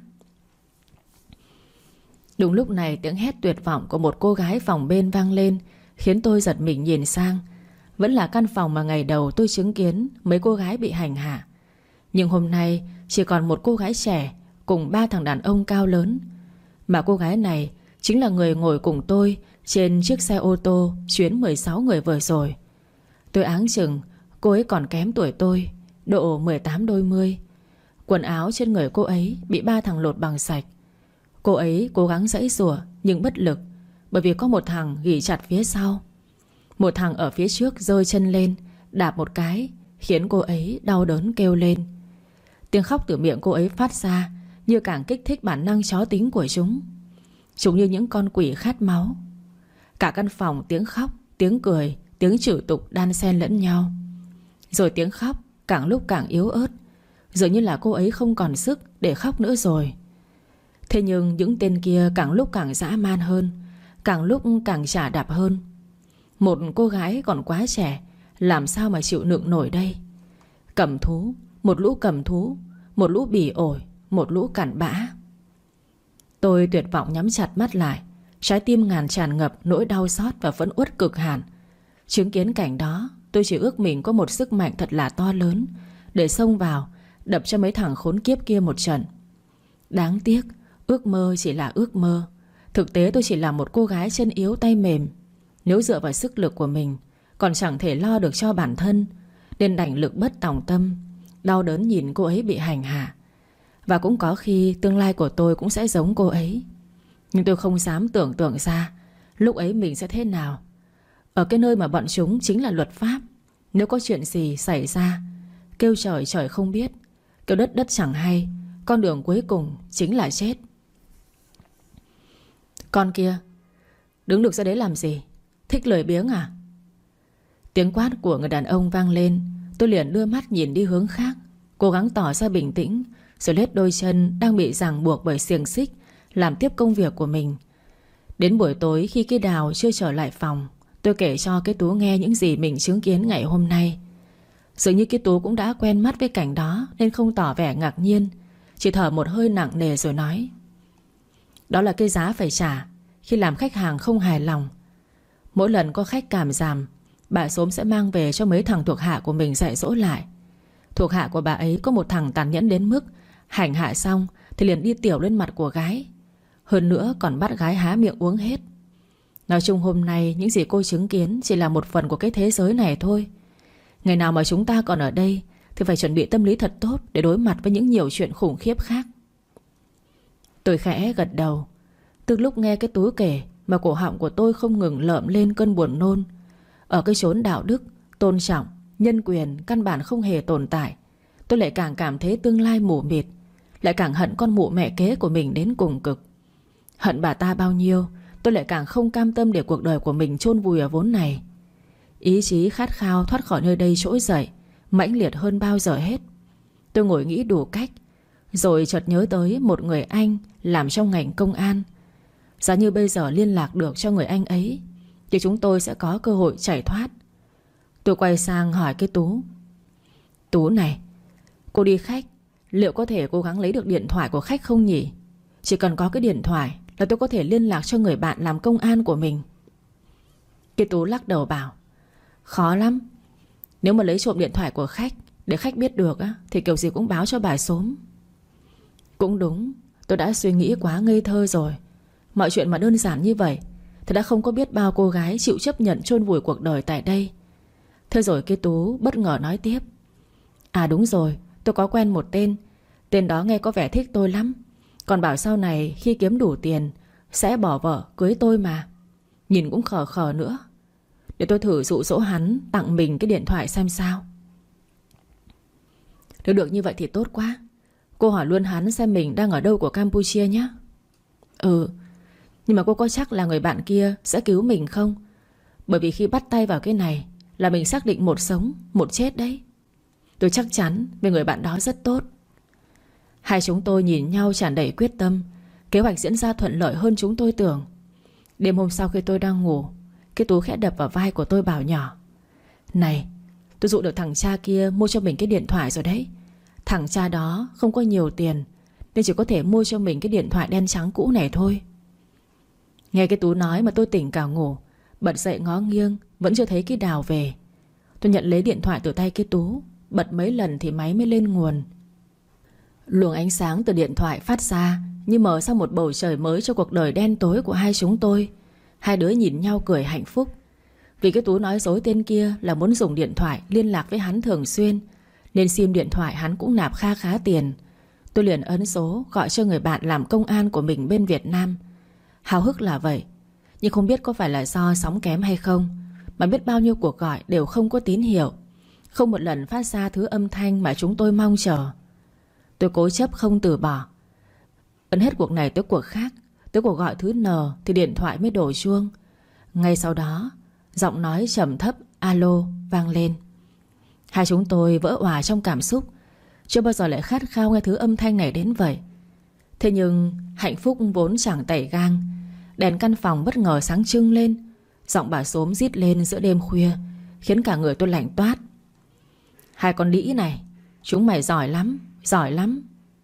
Đúng lúc này, tiếng hét tuyệt vọng của một cô gái phòng bên vang lên, khiến tôi giật mình nhìn sang. Vẫn là căn phòng mà ngày đầu tôi chứng kiến mấy cô gái bị hành hạ. Nhưng hôm nay chỉ còn một cô gái trẻ cùng 3 thằng đàn ông cao lớn. Mà cô gái này chính là người ngồi cùng tôi trên chiếc xe ô tô chuyến 16 người vừa rồi. Tôi áng chừng cô ấy còn kém tuổi tôi, độ 18 đôi mươi. Quần áo trên người cô ấy bị 3 thằng lột bằng sạch. Cô ấy cố gắng giãy giụa nhưng bất lực, bởi vì có một thằng ghì chặt phía sau. Một thằng ở phía trước giơ chân lên, đạp một cái, khiến cô ấy đau đớn kêu lên. Tiếng khóc từ miệng cô ấy phát ra như càng kích thích bản năng chó tính của chúng. Chúng như những con quỷ khát máu. Cả căn phòng tiếng khóc, tiếng cười, tiếng chửi tục đan xen lẫn nhau. Rồi tiếng khóc càng lúc càng yếu ớt, dường như là cô ấy không còn sức để khóc nữa rồi. Thế nhưng những tên kia càng lúc càng dã man hơn, càng lúc càng chà đạp hơn. Một cô gái còn quá trẻ, làm sao mà chịu đựng nổi đây? Cầm thú, một lũ cầm thú, một lũ bỉ ổi, một lũ cặn bã. Tôi tuyệt vọng nhắm chặt mắt lại, trái tim ngàn tràn ngập nỗi đau xót và phẫn uất cực hạn. Chứng kiến cảnh đó, tôi chỉ ước mình có một sức mạnh thật là to lớn để xông vào, đập cho mấy thằng khốn kiếp kia một trận. Đáng tiếc, ước mơ chỉ là ước mơ. Thực tế tôi chỉ là một cô gái chân yếu tay mềm. Nếu dựa vào sức lực của mình, còn chẳng thể lo được cho bản thân, nên đành lực bất tòng tâm, đau đớn nhìn cô ấy bị hành hạ. Và cũng có khi tương lai của tôi cũng sẽ giống cô ấy. Nhưng tôi không dám tưởng tượng ra lúc ấy mình sẽ thế nào. Ở cái nơi mà bọn chúng chính là luật pháp. Nếu có chuyện gì xảy ra, kêu trời trời không biết, kêu đất đất chẳng hay, con đường cuối cùng chính là chết. Con kia, đứng được ra đấy làm gì? Thích lười biếng à? Tiếng quát của người đàn ông vang lên. Tôi liền đưa mắt nhìn đi hướng khác, cố gắng tỏ ra bình tĩnh, rồi lết đôi chân đang bị ràng buộc bởi xiềng xích làm tiếp công việc của mình. Đến buổi tối khi cái Đào chưa trở lại phòng, tôi kể cho cái Tú nghe những gì mình chứng kiến ngày hôm nay. Dường như cái Tú cũng đã quen mắt với cảnh đó nên không tỏ vẻ ngạc nhiên, chỉ thở một hơi nặng nề rồi nói: đó là cái giá phải trả khi làm khách hàng không hài lòng. Mỗi lần có khách cảm giảm, bà Xốm sẽ mang về cho mấy thằng thuộc hạ của mình dạy dỗ lại. Thuộc hạ của bà ấy có một thằng tàn nhẫn đến mức hành hạ xong thì liền đi tiểu lên mặt của gái, hơn nữa còn bắt gái há miệng uống hết. Nói chung hôm nay những gì cô chứng kiến chỉ là một phần của cái thế giới này thôi. Ngày nào mà chúng ta còn ở đây thì phải chuẩn bị tâm lý thật tốt để đối mặt với những nhiều chuyện khủng khiếp khác. Tôi khẽ gật đầu. Từ lúc nghe cái Tú kể mà cổ họng của tôi không ngừng lợm lên cơn buồn nôn. Ở cái chốn đạo đức, tôn trọng, nhân quyền căn bản không hề tồn tại, tôi lại càng cảm thấy tương lai mù mịt, lại càng hận con mụ mẹ kế của mình đến cùng cực. Hận bà ta bao nhiêu, tôi lại càng không cam tâm để cuộc đời của mình chôn vùi ở vốn này. Ý chí khát khao thoát khỏi nơi đây trỗi dậy, mãnh liệt hơn bao giờ hết. Tôi ngồi nghĩ đủ cách, rồi chợt nhớ tới một người anh làm trong ngành công an. Giá như bây giờ liên lạc được cho người anh ấy thì chúng tôi sẽ có cơ hội chạy thoát. Tôi quay sang hỏi cái Tú: Tú này, cô đi khách, liệu có thể cố gắng lấy được điện thoại của khách không nhỉ? Chỉ cần có cái điện thoại là tôi có thể liên lạc cho người bạn làm công an của mình. Cái Tú lắc đầu bảo: khó lắm. Nếu mà lấy trộm điện thoại của khách để khách biết được á, thì kiểu gì cũng báo cho bà Xốm. Cũng đúng, tôi đã suy nghĩ quá ngây thơ rồi. Mọi chuyện mà đơn giản như vậy thì đã không có biết bao cô gái chịu chấp nhận chôn vùi cuộc đời tại đây. Thế rồi cái Tú bất ngờ nói tiếp: à đúng rồi, tôi có quen một tên. Tên đó nghe có vẻ thích tôi lắm, còn bảo sau này khi kiếm đủ tiền sẽ bỏ vợ cưới tôi mà. Nhìn cũng khờ khờ nữa. Để tôi thử dụ dỗ hắn tặng mình cái điện thoại xem sao. Nếu được như vậy thì tốt quá. Cô hỏi luôn hắn xem mình đang ở đâu của Campuchia nhé. Ừ, nhưng mà cô có chắc là người bạn kia sẽ cứu mình không? Bởi vì khi bắt tay vào cái này là mình xác định một sống một chết đấy. Tôi chắc chắn về người bạn đó rất tốt. Hai chúng tôi nhìn nhau tràn đầy quyết tâm. Kế hoạch diễn ra thuận lợi hơn chúng tôi tưởng. Đêm hôm sau khi tôi đang ngủ, cái Tú khẽ đập vào vai của tôi bảo nhỏ: này, tôi dụ được thằng cha kia mua cho mình cái điện thoại rồi đấy. Thằng cha đó không có nhiều tiền nên chỉ có thể mua cho mình cái điện thoại đen trắng cũ này thôi. Nghe cái Tú nói mà tôi tỉnh cả ngủ. Bật dậy ngó nghiêng vẫn chưa thấy cái Đào về. Tôi nhận lấy điện thoại từ tay cái Tú, bật mấy lần thì máy mới lên nguồn. Luồng ánh sáng từ điện thoại phát ra như mở ra một bầu trời mới cho cuộc đời đen tối của hai chúng tôi. Hai đứa nhìn nhau cười hạnh phúc. Vì cái Tú nói dối tên kia là muốn dùng điện thoại liên lạc với hắn thường xuyên, nên sim điện thoại hắn cũng nạp kha khá tiền. Tôi liền ấn số gọi cho người bạn làm công an của mình bên Việt Nam. Háo hức là vậy, nhưng không biết có phải là do sóng kém hay không mà biết bao nhiêu cuộc gọi đều không có tín hiệu, không một lần phát ra thứ âm thanh mà chúng tôi mong chờ. Tôi cố chấp không từ bỏ. Ấn hết cuộc này tới cuộc khác, tới cuộc gọi thứ N thì điện thoại mới đổ chuông. Ngay sau đó, giọng nói trầm thấp alo vang lên. Hai chúng tôi vỡ òa trong cảm xúc. Chưa bao giờ lại khát khao nghe thứ âm thanh này đến vậy. Thế nhưng hạnh phúc vốn chẳng tẩy gang. Đèn căn phòng bất ngờ sáng trưng lên. Giọng bà Xốm rít lên giữa đêm khuya, khiến cả người tôi lạnh toát. Hai con đĩ này, chúng mày giỏi lắm, giỏi lắm.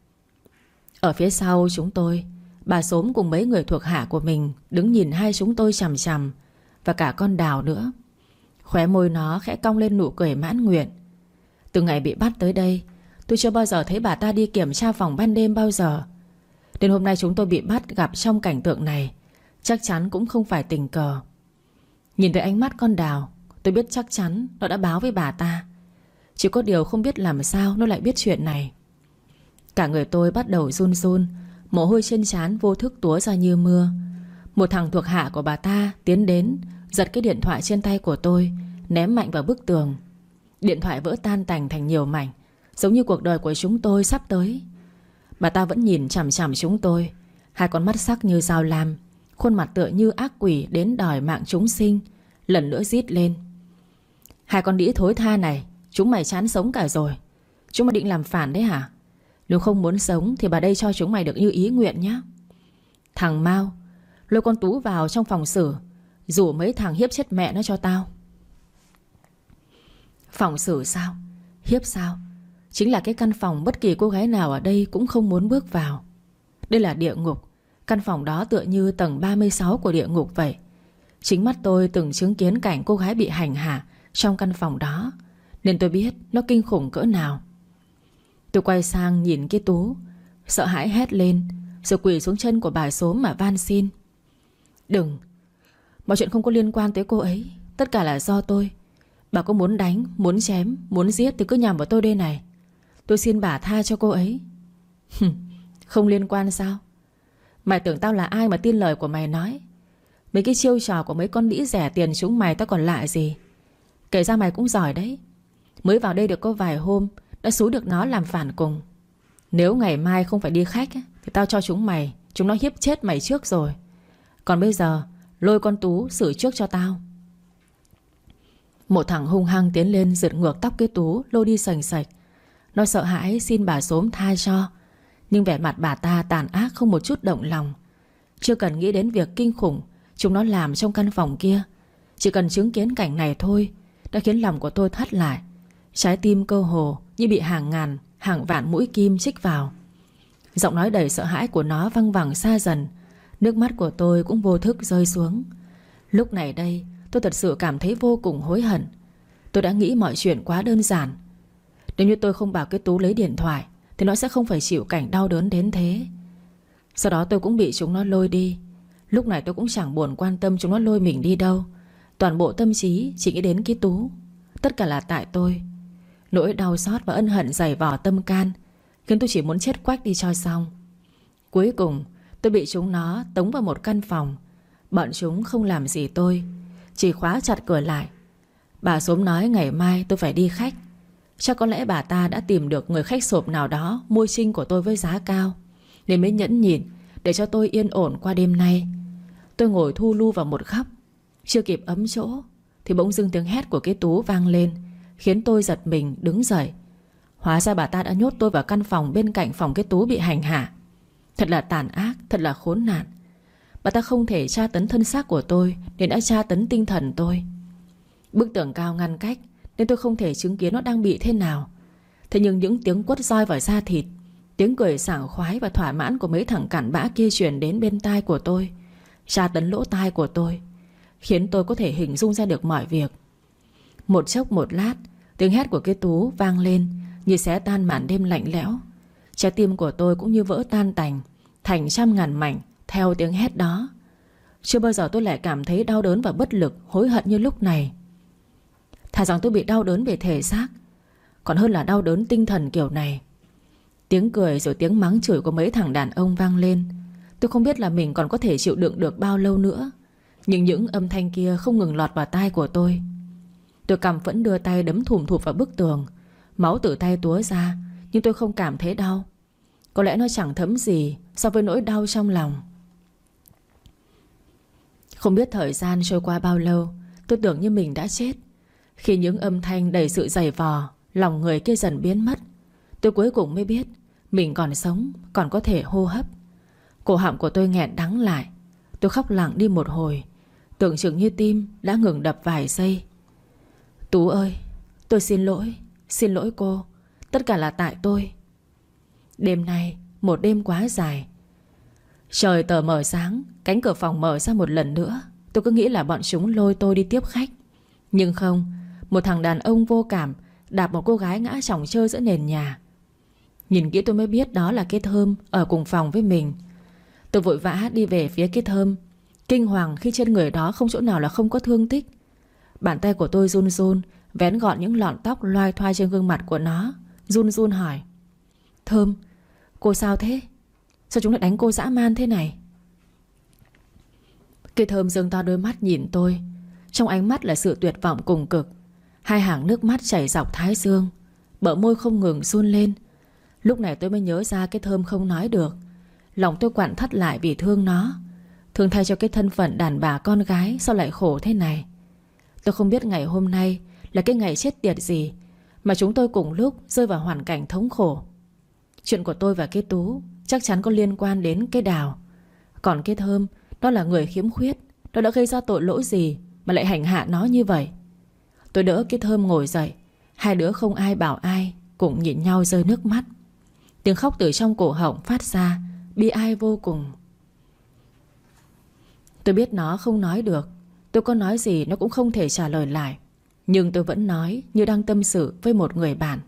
Ở phía sau chúng tôi, bà Xốm cùng mấy người thuộc hạ của mình đứng nhìn hai chúng tôi chằm chằm. Và cả con Đào nữa. Khóe môi nó khẽ cong lên nụ cười mãn nguyện. Từ ngày bị bắt tới đây, tôi chưa bao giờ thấy bà ta đi kiểm tra phòng ban đêm bao giờ. Đến hôm nay chúng tôi bị bắt gặp trong cảnh tượng này, chắc chắn cũng không phải tình cờ. Nhìn thấy ánh mắt con Đào, tôi biết chắc chắn nó đã báo với bà ta. Chỉ có điều không biết làm sao nó lại biết chuyện này. Cả người tôi bắt đầu run run, mồ hôi trên trán vô thức túa ra như mưa. Một thằng thuộc hạ của bà ta tiến đến, giật cái điện thoại trên tay của tôi, ném mạnh vào bức tường. Điện thoại vỡ tan tành thành nhiều mảnh, giống như cuộc đời của chúng tôi sắp tới. Bà ta vẫn nhìn chằm chằm chúng tôi, hai con mắt sắc như dao lam, khuôn mặt tựa như ác quỷ đến đòi mạng chúng sinh. Lần nữa rít lên: hai con đĩ thối tha này, chúng mày chán sống cả rồi. Chúng mày định làm phản đấy hả? Nếu không muốn sống thì bà đây cho chúng mày được như ý nguyện nhé. Thằng Mao, lôi con Tú vào trong phòng xử, rủ mấy thằng hiếp chết mẹ nó cho tao. Phòng xử sao? Hiếp sao? Chính là cái căn phòng bất kỳ cô gái nào ở đây cũng không muốn bước vào. Đây là địa ngục. Căn phòng đó tựa như tầng 36 của địa ngục vậy. Chính mắt tôi từng chứng kiến cảnh cô gái bị hành hạ trong căn phòng đó, nên tôi biết nó kinh khủng cỡ nào. Tôi quay sang nhìn cái Tú, sợ hãi hét lên, rồi quỳ xuống chân của bà xốm mà van xin: đừng, mọi chuyện không có liên quan tới cô ấy. Tất cả là do tôi. Bà có muốn đánh, muốn chém, muốn giết thì cứ nhằm vào tôi đây này. Tôi xin bà tha cho cô ấy. Không liên quan sao? Mày tưởng tao là ai mà tin lời của mày nói? Mấy cái chiêu trò của mấy con đĩ rẻ tiền chúng mày tao còn lạ gì. Kể ra mày cũng giỏi đấy. Mới vào đây được có vài hôm đã xúi được nó làm phản cùng. Nếu ngày mai không phải đi khách thì tao cho chúng nó hiếp chết mày trước rồi. Còn bây giờ lôi con Tú xử trước cho tao. Một thằng hung hăng tiến lên giật ngược tóc cái Tú, lôi đi sành sạch. Nó sợ hãi xin bà xốm tha cho, nhưng vẻ mặt bà ta tàn ác không một chút động lòng. Chưa cần nghĩ đến việc kinh khủng chúng nó làm trong căn phòng kia, chỉ cần chứng kiến cảnh này thôi đã khiến lòng của tôi thắt lại. Trái tim cơ hồ như bị hàng ngàn, hàng vạn mũi kim chích vào. Giọng nói đầy sợ hãi của nó văng vẳng xa dần. Nước mắt của tôi cũng vô thức rơi xuống. Lúc này đây tôi thật sự cảm thấy vô cùng hối hận. Tôi đã nghĩ mọi chuyện quá đơn giản. Nếu như tôi không bảo cái Tú lấy điện thoại thì nó sẽ không phải chịu cảnh đau đớn đến thế. Sau đó tôi cũng bị chúng nó lôi đi. Lúc này tôi cũng chẳng buồn quan tâm chúng nó lôi mình đi đâu. Toàn bộ tâm trí chỉ nghĩ đến cái Tú. Tất cả là tại tôi. Nỗi đau xót và ân hận dày vò tâm can khiến tôi chỉ muốn chết quách đi cho xong. Cuối cùng tôi bị chúng nó tống vào một căn phòng. Bọn chúng không làm gì tôi, chỉ khóa chặt cửa lại. Bà xốm nói ngày mai tôi phải đi khách. Chắc có lẽ bà ta đã tìm được người khách sộp nào đó mua trinh của tôi với giá cao, nên mới nhẫn nhịn để cho tôi yên ổn qua đêm nay. Tôi ngồi thu lu vào một góc. Chưa kịp ấm chỗ thì bỗng dưng tiếng hét của cái Tú vang lên, khiến tôi giật mình đứng dậy. Hóa ra bà ta đã nhốt tôi vào căn phòng bên cạnh phòng cái Tú bị hành hạ. Thật là tàn ác, thật là khốn nạn. Bà ta không thể tra tấn thân xác của tôi nên đã tra tấn tinh thần tôi. Bức tường cao ngăn cách nên tôi không thể chứng kiến nó đang bị thế nào. Thế nhưng những tiếng quất roi vào da thịt, tiếng cười sảng khoái và thỏa mãn của mấy thằng cặn bã kia truyền đến bên tai của tôi, tra tấn lỗ tai của tôi, khiến tôi có thể hình dung ra được mọi việc. Một chốc một lát, tiếng hét của cái Tú vang lên như xé tan màn đêm lạnh lẽo. Trái tim của tôi cũng như vỡ tan tành thành trăm ngàn mảnh theo tiếng hét đó. Chưa bao giờ tôi lại cảm thấy đau đớn và bất lực, hối hận như lúc này. Thà rằng tôi bị đau đớn về thể xác còn hơn là đau đớn tinh thần kiểu này. Tiếng cười rồi tiếng mắng chửi của mấy thằng đàn ông vang lên. Tôi không biết là mình còn có thể chịu đựng được bao lâu nữa, nhưng những âm thanh kia không ngừng lọt vào tai của tôi. Tôi căm phẫn đưa tay đấm thùm thụp vào bức tường. Máu từ tay túa ra, nhưng tôi không cảm thấy đau. Có lẽ nó chẳng thấm gì so với nỗi đau trong lòng. Không biết thời gian trôi qua bao lâu, tôi tưởng như mình đã chết. Khi những âm thanh đầy sự giày vò, lòng người kia dần biến mất, tôi cuối cùng mới biết mình còn sống, còn có thể hô hấp. Cổ họng của tôi nghẹn đắng lại. Tôi khóc lặng đi một hồi, tưởng chừng như tim đã ngừng đập vài giây. Tú ơi, tôi xin lỗi cô. Tất cả là tại tôi. Đêm nay một đêm quá dài. Trời tờ mờ sáng, cánh cửa phòng mở ra một lần nữa. Tôi cứ nghĩ là bọn chúng lôi tôi đi tiếp khách. Nhưng không, một thằng đàn ông vô cảm đạp một cô gái ngã chỏng trơ giữa nền nhà. Nhìn kỹ tôi mới biết đó là cái Thơm ở cùng phòng với mình. Tôi vội vã đi về phía cái Thơm, kinh hoàng khi trên người đó không chỗ nào là không có thương tích. Bàn tay của tôi run run vén gọn những lọn tóc loai thoai trên gương mặt của nó, run run hỏi: Thơm, cô sao thế? Sao chúng lại đánh cô dã man thế này? Cái Thơm giương to đôi mắt nhìn tôi, trong ánh mắt là sự tuyệt vọng cùng cực. Hai hàng nước mắt chảy dọc thái dương, bờ môi không ngừng run lên. Lúc này tôi mới nhớ ra cái Thơm không nói được. Lòng tôi quặn thắt lại vì thương nó, thương thay cho cái thân phận đàn bà con gái sao lại khổ thế này. Tôi không biết ngày hôm nay là cái ngày chết tiệt gì mà chúng tôi cùng lúc rơi vào hoàn cảnh thống khổ. Chuyện của tôi và cái Tú chắc chắn có liên quan đến cái Đào. Còn cái Thơm, nó là người khiếm khuyết. Nó đã gây ra tội lỗi gì mà lại hành hạ nó như vậy? Tôi đỡ cái Thơm ngồi dậy. Hai đứa không ai bảo ai, cùng nhìn nhau rơi nước mắt. Tiếng khóc từ trong cổ họng phát ra, bi ai vô cùng. Tôi biết nó không nói được. Tôi có nói gì nó cũng không thể trả lời lại. Nhưng tôi vẫn nói như đang tâm sự với một người bạn.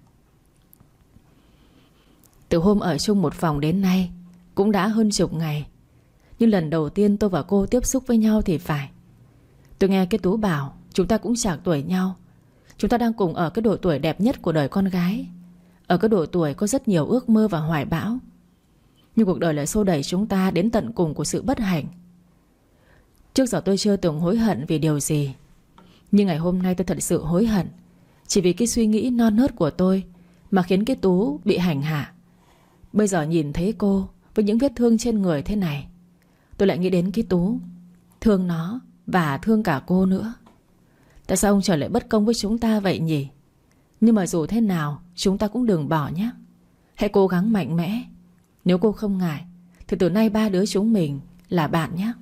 Từ hôm ở chung một phòng đến nay cũng đã hơn chục ngày. Nhưng lần đầu tiên tôi và cô tiếp xúc với nhau thì phải. Tôi nghe cái Tú bảo chúng ta cũng chạc tuổi nhau. Chúng ta đang cùng ở cái độ tuổi đẹp nhất của đời con gái. Ở cái độ tuổi có rất nhiều ước mơ và hoài bão. Nhưng cuộc đời lại xô đẩy chúng ta đến tận cùng của sự bất hạnh. Trước giờ tôi chưa từng hối hận vì điều gì. Nhưng ngày hôm nay tôi thật sự hối hận. Chỉ vì cái suy nghĩ non nớt của tôi mà khiến cái Tú bị hành hạ. Bây giờ nhìn thấy cô với những vết thương trên người thế này, tôi lại nghĩ đến cái Tú, thương nó và thương cả cô nữa. Tại sao ông trời lại bất công với chúng ta vậy nhỉ? Nhưng mà dù thế nào chúng ta cũng đừng bỏ nhé. Hãy cố gắng mạnh mẽ. Nếu cô không ngại thì từ nay ba đứa chúng mình là bạn nhé.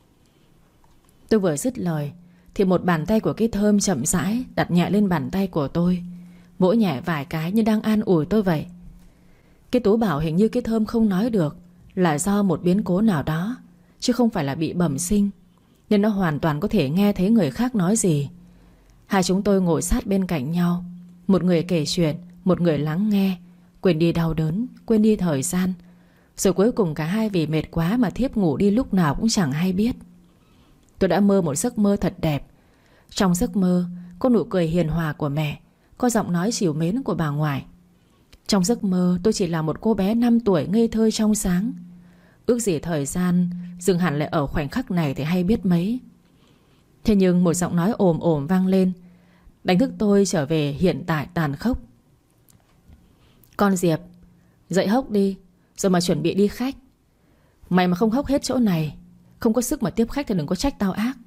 Tôi vừa dứt lời thì một bàn tay của cái Thơm chậm rãi đặt nhẹ lên bàn tay của tôi, vỗ nhẹ vài cái như đang an ủi tôi vậy. Cái Tú bảo hình như cái Thơm không nói được là do một biến cố nào đó, chứ không phải là bị bẩm sinh, nên nó hoàn toàn có thể nghe thấy người khác nói gì. Hai chúng tôi ngồi sát bên cạnh nhau, một người kể chuyện, một người lắng nghe, quên đi đau đớn, quên đi thời gian. Rồi cuối cùng cả hai vì mệt quá mà thiếp ngủ đi lúc nào cũng chẳng hay biết. Tôi đã mơ một giấc mơ thật đẹp. Trong giấc mơ có nụ cười hiền hòa của mẹ, có giọng nói trìu mến của bà ngoại. Trong giấc mơ tôi chỉ là một cô bé 5 tuổi ngây thơ trong sáng. Ước gì thời gian dừng hẳn lại ở khoảnh khắc này thì hay biết mấy. Thế nhưng một giọng nói ồm ồm vang lên, đánh thức tôi trở về hiện tại tàn khốc. Con Diệp, dậy hốc đi, rồi mà chuẩn bị đi khách. Mày mà không hốc hết chỗ này, không có sức mà tiếp khách thì đừng có trách tao ác.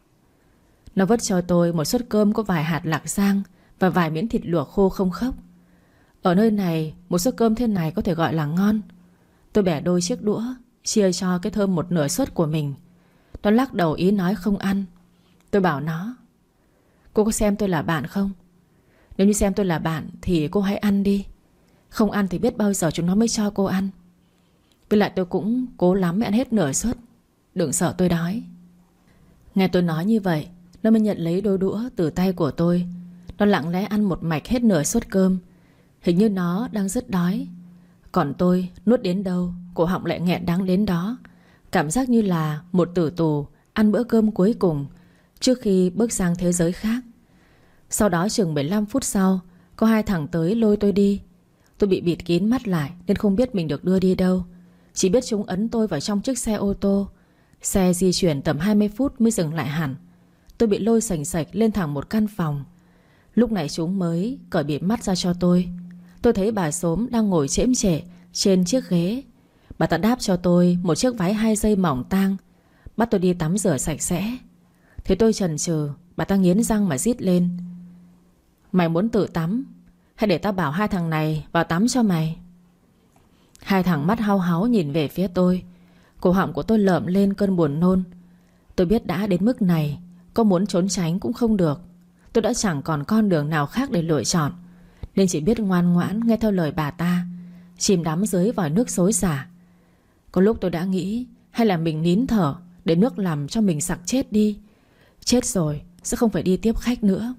Nó vất cho tôi một suất cơm có vài hạt lạc rang và vài miếng thịt luộc khô không khốc. Ở nơi này một suất cơm thế này có thể gọi là ngon. Tôi bẻ đôi chiếc đũa, chia cho cái Thơm một nửa suất của mình. Nó lắc đầu ý nói không ăn. Tôi bảo nó: Cô có xem tôi là bạn không? Nếu như xem tôi là bạn thì cô hãy ăn đi. Không ăn thì biết bao giờ chúng nó mới cho cô ăn. Với lại tôi cũng cố lắm mới ăn hết nửa suất. Đừng sợ tôi đói. Nghe tôi nói như vậy, nó mới nhận lấy đôi đũa từ tay của tôi. Nó lặng lẽ ăn một mạch hết nửa suất cơm. Hình như nó đang rất đói. Còn tôi nuốt đến đâu cổ họng lại nghẹn đắng đến đó. Cảm giác như là một tử tù ăn bữa cơm cuối cùng trước khi bước sang thế giới khác. Sau đó chừng 15 phút sau, có hai thằng tới lôi tôi đi. Tôi bị bịt kín mắt lại nên không biết mình được đưa đi đâu. Chỉ biết chúng ấn tôi vào trong chiếc xe ô tô. Xe di chuyển tầm 20 phút mới dừng lại hẳn. Tôi bị lôi sành sạch lên thẳng một căn phòng. Lúc này chúng mới cởi bịt mắt ra cho tôi. Tôi thấy bà xốm đang ngồi chễm chệ trên chiếc ghế. Bà ta đáp cho tôi một chiếc váy 2 dây mỏng tang, bắt tôi đi tắm rửa sạch sẽ. Thế tôi chần chừ, bà ta nghiến răng mà rít lên: Mày muốn tự tắm hay để tao bảo hai thằng này vào tắm cho mày? Hai thằng mắt hau háu nhìn về phía tôi. Cổ họng của tôi lợm lên cơn buồn nôn. Tôi biết đã đến mức này, có muốn trốn tránh cũng không được. Tôi đã chẳng còn con đường nào khác để lựa chọn, nên chỉ biết ngoan ngoãn nghe theo lời bà ta, chìm đắm dưới vòi nước xối xả. Có lúc tôi đã nghĩ hay là mình nín thở để nước làm cho mình sặc chết đi. Chết rồi sẽ không phải đi tiếp khách nữa.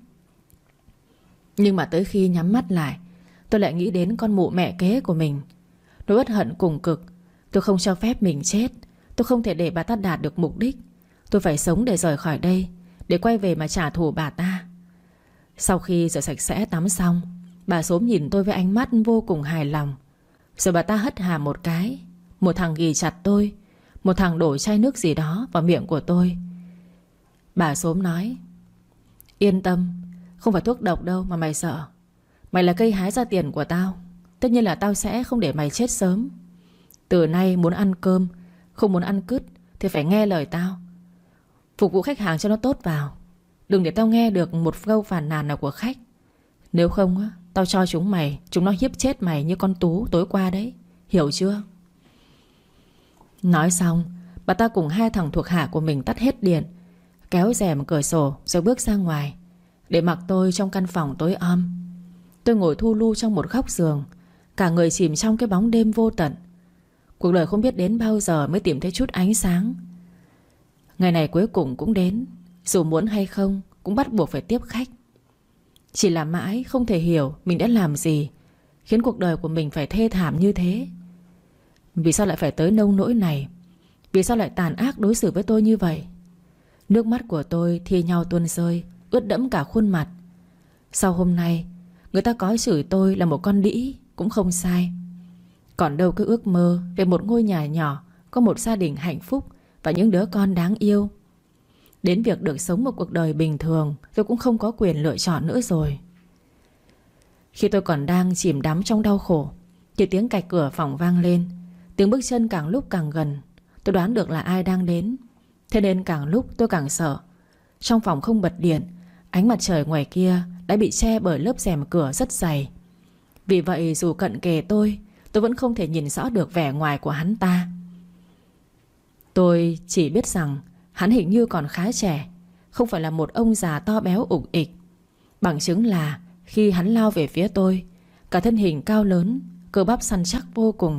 Nhưng mà tới khi nhắm mắt lại, tôi lại nghĩ đến con mụ mẹ kế của mình. Nỗi uất hận cùng cực. Tôi không cho phép mình chết. Tôi không thể để bà ta đạt được mục đích. Tôi phải sống để rời khỏi đây, để quay về mà trả thù bà ta. Sau khi rửa sạch sẽ tắm xong, bà xốm nhìn tôi với ánh mắt vô cùng hài lòng. Rồi bà ta hất hà một cái. Một thằng ghì chặt tôi, một thằng đổ chai nước gì đó vào miệng của tôi. Bà xốm nói: Yên tâm, không phải thuốc độc đâu mà mày sợ. Mày là cây hái ra tiền của tao. Tất nhiên là tao sẽ không để mày chết sớm. Từ nay muốn ăn cơm, không muốn ăn cứt thì phải nghe lời tao. Phục vụ khách hàng cho nó tốt vào. Đừng để tao nghe được một câu phàn nàn nào của khách. Nếu không á, tao cho chúng nó hiếp chết mày như con Tú tối qua đấy. Hiểu chưa? Nói xong, bà ta cùng hai thằng thuộc hạ của mình tắt hết điện, kéo rèm cửa sổ rồi bước ra ngoài, để mặc tôi trong căn phòng tối om. Tôi ngồi thu lu trong một góc giường, cả người chìm trong cái bóng đêm vô tận. Cuộc đời không biết đến bao giờ mới tìm thấy chút ánh sáng. Ngày này cuối cùng cũng đến. Dù muốn hay không cũng bắt buộc phải tiếp khách. Chỉ là mãi không thể hiểu mình đã làm gì khiến cuộc đời của mình phải thê thảm như thế. Vì sao lại phải tới nông nỗi này? Vì sao lại tàn ác đối xử với tôi như vậy? Nước mắt của tôi thi nhau tuôn rơi, ướt đẫm cả khuôn mặt. Sau hôm nay, người ta có chửi tôi là một con đĩ cũng không sai. Còn đâu cái ước mơ về một ngôi nhà nhỏ, có một gia đình hạnh phúc và những đứa con đáng yêu. Đến việc được sống một cuộc đời bình thường, tôi cũng không có quyền lựa chọn nữa rồi. Khi tôi còn đang chìm đắm trong đau khổ thì tiếng cạch cửa phòng vang lên. Tiếng bước chân càng lúc càng gần. Tôi đoán được là ai đang đến. Thế nên càng lúc tôi càng sợ. Trong phòng không bật điện, ánh mặt trời ngoài kia đã bị che bởi lớp rèm cửa rất dày. Vì vậy dù cận kề tôi vẫn không thể nhìn rõ được vẻ ngoài của hắn ta. Tôi chỉ biết rằng hắn hình như còn khá trẻ, không phải là một ông già to béo ục ịch. Bằng chứng là khi hắn lao về phía tôi, cả thân hình cao lớn, cơ bắp săn chắc vô cùng.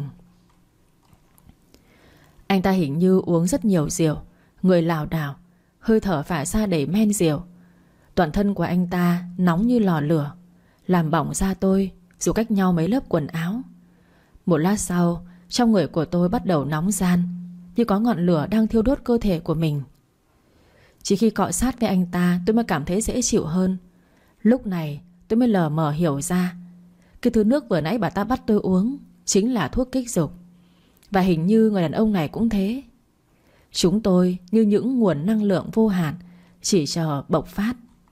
Anh ta hình như uống rất nhiều rượu, người lảo đảo, hơi thở phả ra đầy men rượu. Toàn thân của anh ta nóng như lò lửa, làm bỏng da tôi dù cách nhau mấy lớp quần áo. Một lát sau, trong người của tôi bắt đầu nóng ran, như có ngọn lửa đang thiêu đốt cơ thể của mình. Chỉ khi cọ sát với anh ta tôi mới cảm thấy dễ chịu hơn. Lúc này tôi mới lờ mờ hiểu ra cái thứ nước vừa nãy bà ta bắt tôi uống chính là thuốc kích dục. Và hình như người đàn ông này cũng thế. Chúng tôi như những nguồn năng lượng vô hạn, chỉ chờ bộc phát.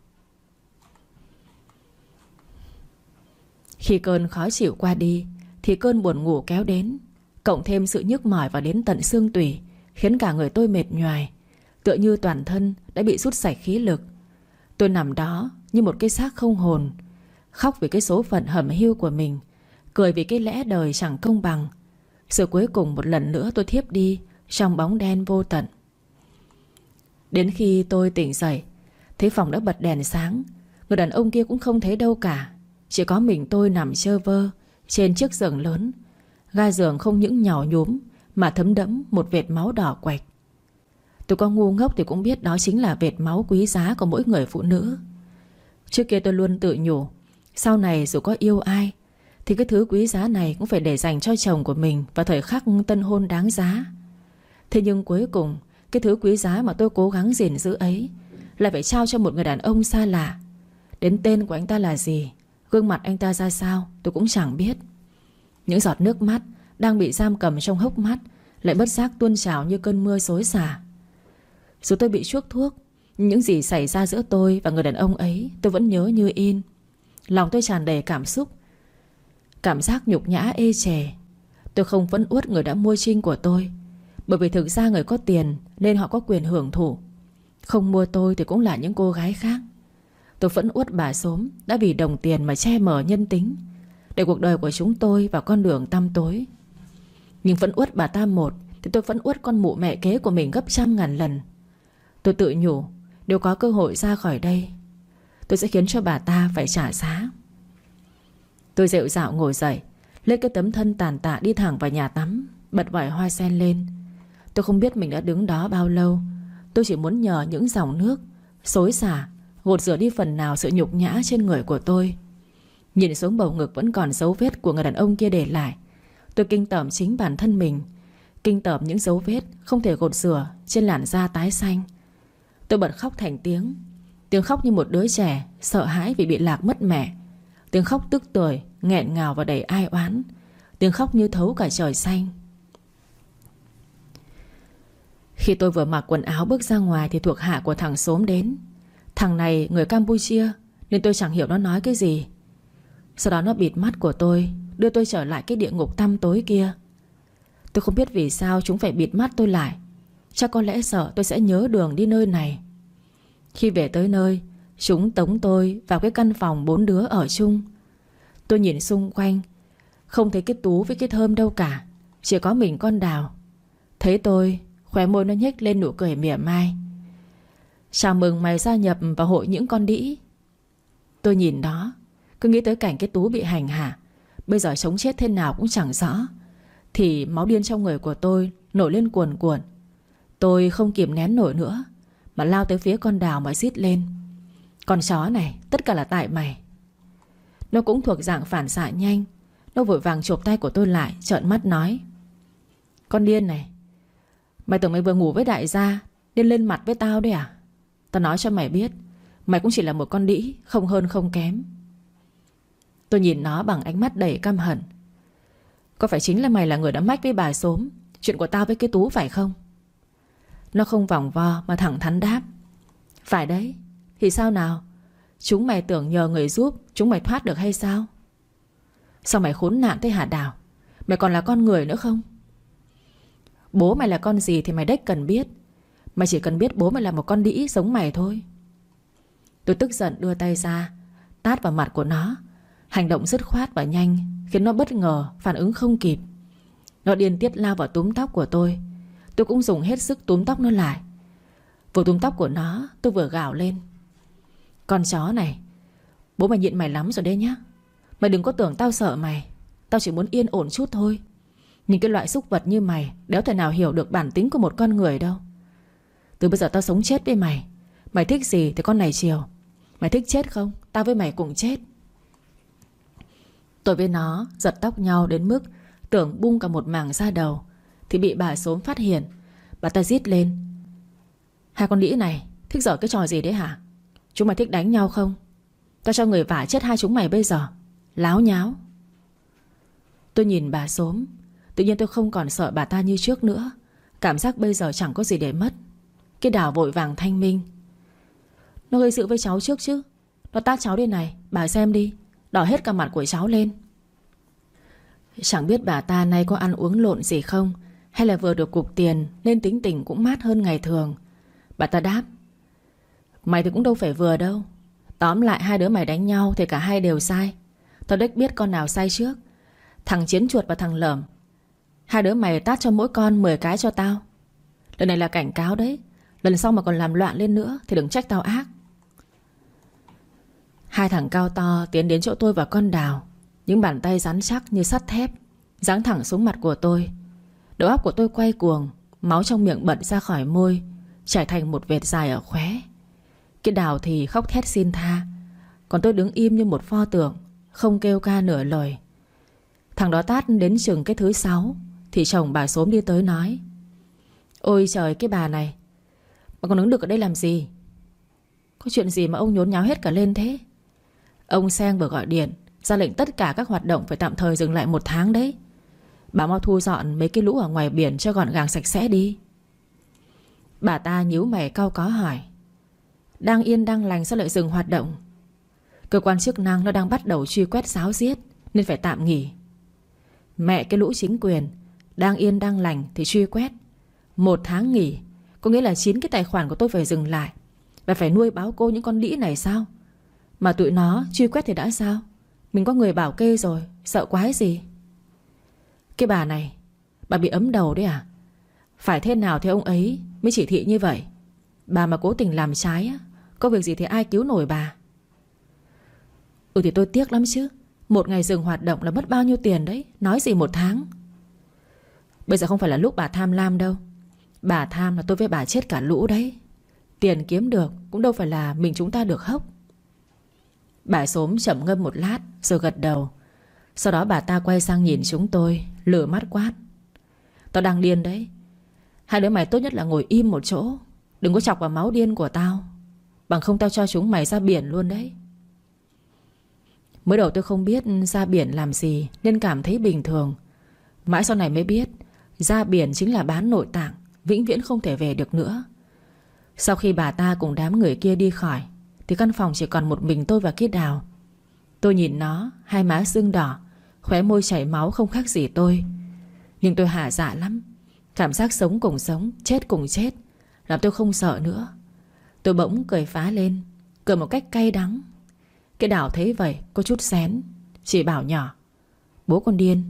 Khi cơn khó chịu qua đi thì cơn buồn ngủ kéo đến, cộng thêm sự nhức mỏi vào đến tận xương tủy, khiến cả người tôi mệt nhoài, tựa như toàn thân đã bị rút sạch khí lực. Tôi nằm đó như một cái xác không hồn, khóc vì cái số phận hẩm hiu của mình, cười vì cái lẽ đời chẳng công bằng. Rồi cuối cùng một lần nữa tôi thiếp đi trong bóng đen vô tận. Đến khi tôi tỉnh dậy, thấy phòng đã bật đèn sáng. Người đàn ông kia cũng không thấy đâu cả. Chỉ có mình tôi nằm chơ vơ trên chiếc giường lớn. Ga giường không những nhỏ nhúm mà thấm đẫm một vệt máu đỏ quạch. Tôi có ngu ngốc thì cũng biết đó chính là vệt máu quý giá của mỗi người phụ nữ. Trước kia tôi luôn tự nhủ, sau này dù có yêu ai thì cái thứ quý giá này cũng phải để dành cho chồng của mình vào thời khắc tân hôn đáng giá. Thế nhưng cuối cùng cái thứ quý giá mà tôi cố gắng gìn giữ ấy lại phải trao cho một người đàn ông xa lạ. Đến tên của anh ta là gì, gương mặt anh ta ra sao tôi cũng chẳng biết. Những giọt nước mắt đang bị giam cầm trong hốc mắt lại bất giác tuôn trào như cơn mưa xối xả. Dù tôi bị chuốc thuốc, những gì xảy ra giữa tôi và người đàn ông ấy tôi vẫn nhớ như in. Lòng tôi tràn đầy cảm xúc, cảm giác nhục nhã ê chề. Tôi không phẫn uất người đã mua trinh của tôi, bởi vì thực ra người có tiền nên họ có quyền hưởng thụ. Không mua tôi thì cũng là những cô gái khác. Tôi phẫn uất bà xốm đã vì đồng tiền mà che mờ nhân tính, để cuộc đời của chúng tôi vào con đường tăm tối. Nhưng phẫn uất bà ta một thì tôi phẫn uất con mụ mẹ kế của mình gấp trăm ngàn lần. Tôi tự nhủ, nếu có cơ hội ra khỏi đây, tôi sẽ khiến cho bà ta phải trả giá. Tôi dịu dạo ngồi dậy, lên cái tấm thân tàn tạ đi thẳng vào nhà tắm, bật vòi hoa sen lên. Tôi không biết mình đã đứng đó bao lâu. Tôi chỉ muốn nhờ những dòng nước xối xả gột rửa đi phần nào sự nhục nhã trên người của tôi. Nhìn xuống bầu ngực vẫn còn dấu vết của người đàn ông kia để lại, tôi kinh tởm chính bản thân mình, kinh tởm những dấu vết không thể gột rửa trên làn da tái xanh. Tôi bật khóc thành tiếng. Tiếng khóc như một đứa trẻ sợ hãi vì bị lạc mất mẹ. Tiếng khóc tức tưởi, nghẹn ngào và đầy ai oán. Tiếng khóc như thấu cả trời xanh. Khi tôi vừa mặc quần áo bước ra ngoài thì thuộc hạ của thằng xóm đến. Thằng này người Campuchia nên tôi chẳng hiểu nó nói cái gì. Sau đó nó bịt mắt của tôi, đưa tôi trở lại cái địa ngục tăm tối kia. Tôi không biết vì sao chúng phải bịt mắt tôi lại. Chắc có lẽ sợ tôi sẽ nhớ đường đi nơi này. Khi về tới nơi, chúng tống tôi vào cái căn phòng 4 đứa ở chung. Tôi nhìn xung quanh, không thấy cái Tú với cái Thơm đâu cả. Chỉ có mình con Đào. Thấy tôi, khóe môi nó nhếch lên nụ cười mỉa mai. Chào mừng mày gia nhập vào hội những con đĩ. Tôi nhìn nó, cứ nghĩ tới cảnh cái Tú bị hành hạ, bây giờ sống chết thế nào cũng chẳng rõ. Thì máu điên trong người của tôi nổi lên cuồn cuộn. Tôi không kìm nén nổi nữa, mà lao tới phía con Đào mà rít lên. Con chó này, tất cả là tại mày. Nó cũng thuộc dạng phản xạ nhanh. Nó vội vàng chộp tay của tôi lại, trợn mắt nói: Con điên này, mày tưởng mày vừa ngủ với đại gia nên lên mặt với tao đấy à? Tao nói cho mày biết, mày cũng chỉ là một con đĩ, không hơn không kém. Tôi nhìn nó bằng ánh mắt đầy căm hận. Có phải chính là mày là người đã mách với bà xóm chuyện của tao với cái Tú phải không? Nó không vòng vo mà thẳng thắn đáp: Phải đấy. Thì sao nào? Chúng mày tưởng nhờ người giúp chúng mày thoát được hay sao? Sao mày khốn nạn thế hả Đào? Mày còn là con người nữa không? Bố mày là con gì thì mày đếch cần biết. Mày chỉ cần biết bố mày là một con đĩ giống mày thôi. Tôi tức giận đưa tay ra tát vào mặt của nó. Hành động dứt khoát và nhanh khiến nó bất ngờ, phản ứng không kịp. Nó điên tiết lao vào túm tóc của tôi. Tôi cũng dùng hết sức túm tóc nó lại. Vừa túm tóc của nó, tôi vừa gào lên: Con chó này, bố mày nhịn mày lắm rồi đấy nhá. Mày đừng có tưởng tao sợ mày. Tao chỉ muốn yên ổn chút thôi. Nhưng cái loại súc vật như mày đéo thể nào hiểu được bản tính của một con người đâu. Từ bây giờ tao sống chết với mày. Mày thích gì thì con này chiều. Mày thích chết không, tao với mày cùng chết. Tôi với nó giật tóc nhau đến mức tưởng bung cả một mảng da đầu, thì bị bà xóm phát hiện. Bà ta rít lên: Hai con đĩ này thích giở cái trò gì đấy hả? Chúng mày thích đánh nhau không? Tao cho người vả chết hai chúng mày bây giờ. Láo nháo. Tôi nhìn bà xóm, tự nhiên tôi không còn sợ bà ta như trước nữa. Cảm giác bây giờ chẳng có gì để mất. Cái Đào vội vàng thanh minh: Nó gây sự với cháu trước chứ. Nó tát cháu đây này, bà xem đi. Đỏ hết cả mặt của cháu lên. Chẳng biết bà ta nay có ăn uống lộn gì không, hay là vừa được cục tiền nên tính tình cũng mát hơn ngày thường. Bà ta đáp: Mày thì cũng đâu phải vừa đâu. Tóm lại hai đứa mày đánh nhau thì cả hai đều sai. Tao đếch biết con nào sai trước. Thằng Chiến Chuột và thằng Lởm. Hai đứa mày tát cho mỗi con 10 cái cho tao. Lần này là cảnh cáo đấy. Lần sau mà còn làm loạn lên nữa thì đừng trách tao ác. Hai thằng cao to tiến đến chỗ tôi và con Đào. Những bàn tay rắn chắc như sắt thép giáng thẳng xuống mặt của tôi. Đầu óc của tôi quay cuồng. Máu trong miệng bật ra khỏi môi, chảy thành một vệt dài ở khóe. Cái Đào thì khóc thét xin tha. Còn tôi đứng im như một pho tượng, không kêu ca nửa lời. Thằng đó tát đến chừng cái thứ 6 thì chồng bà xóm đi tới nói: Ôi trời, cái bà này, bà còn đứng được ở đây làm gì? Có chuyện gì mà ông nhốn nháo hết cả lên thế? Ông Seng vừa gọi điện ra lệnh tất cả các hoạt động phải tạm thời dừng lại 1 tháng đấy. Bà mau thu dọn mấy cái lũ ở ngoài biển cho gọn gàng sạch sẽ đi. Bà ta nhíu mày cau có hỏi: Đang yên đang lành sao lại dừng hoạt động? Cơ quan chức năng nó đang bắt đầu truy quét ráo riết nên phải tạm nghỉ. Mẹ cái lũ chính quyền, đang yên đang lành thì truy quét. 1 tháng nghỉ có nghĩa là 9 cái tài khoản của tôi phải dừng lại. Và phải nuôi báo cô những con đĩ này sao? Mà tụi nó truy quét thì đã sao? Mình có người bảo kê rồi, sợ quái gì? Cái bà này, bà bị ấm đầu đấy à? Phải thế nào thì ông ấy mới chỉ thị như vậy. Bà mà cố tình làm trái á, có việc gì thì ai cứu nổi bà? Thì tôi tiếc lắm chứ. 1 ngày dừng hoạt động là mất bao nhiêu tiền đấy. Nói gì 1 tháng. Bây giờ không phải là lúc bà tham lam đâu. Bà tham là tôi với bà chết cả lũ đấy. Tiền kiếm được cũng đâu phải là mình chúng ta được hốc. Bà xóm chậm ngâm một lát rồi gật đầu. Sau đó bà ta quay sang nhìn chúng tôi, lửa mắt quát: Tao đang điên đấy. Hai đứa mày tốt nhất là ngồi im một chỗ, đừng có chọc vào máu điên của tao. Bằng không tao cho chúng mày ra biển luôn đấy. Mới đầu tôi không biết ra biển làm gì nên cảm thấy bình thường. Mãi sau này mới biết ra biển chính là bán nội tạng, vĩnh viễn không thể về được nữa. Sau khi bà ta cùng đám người kia đi khỏi thì căn phòng chỉ còn một mình tôi và cái Đào. Tôi nhìn nó, hai má sưng đỏ, khóe môi chảy máu không khác gì tôi. Nhưng tôi hả dạ lắm. Cảm giác sống cùng sống, chết cùng chết làm tôi không sợ nữa. Tôi bỗng cười phá lên, cười một cách cay đắng. Cái Đào thấy vậy có chút xén, chỉ bảo nhỏ: bố con điên.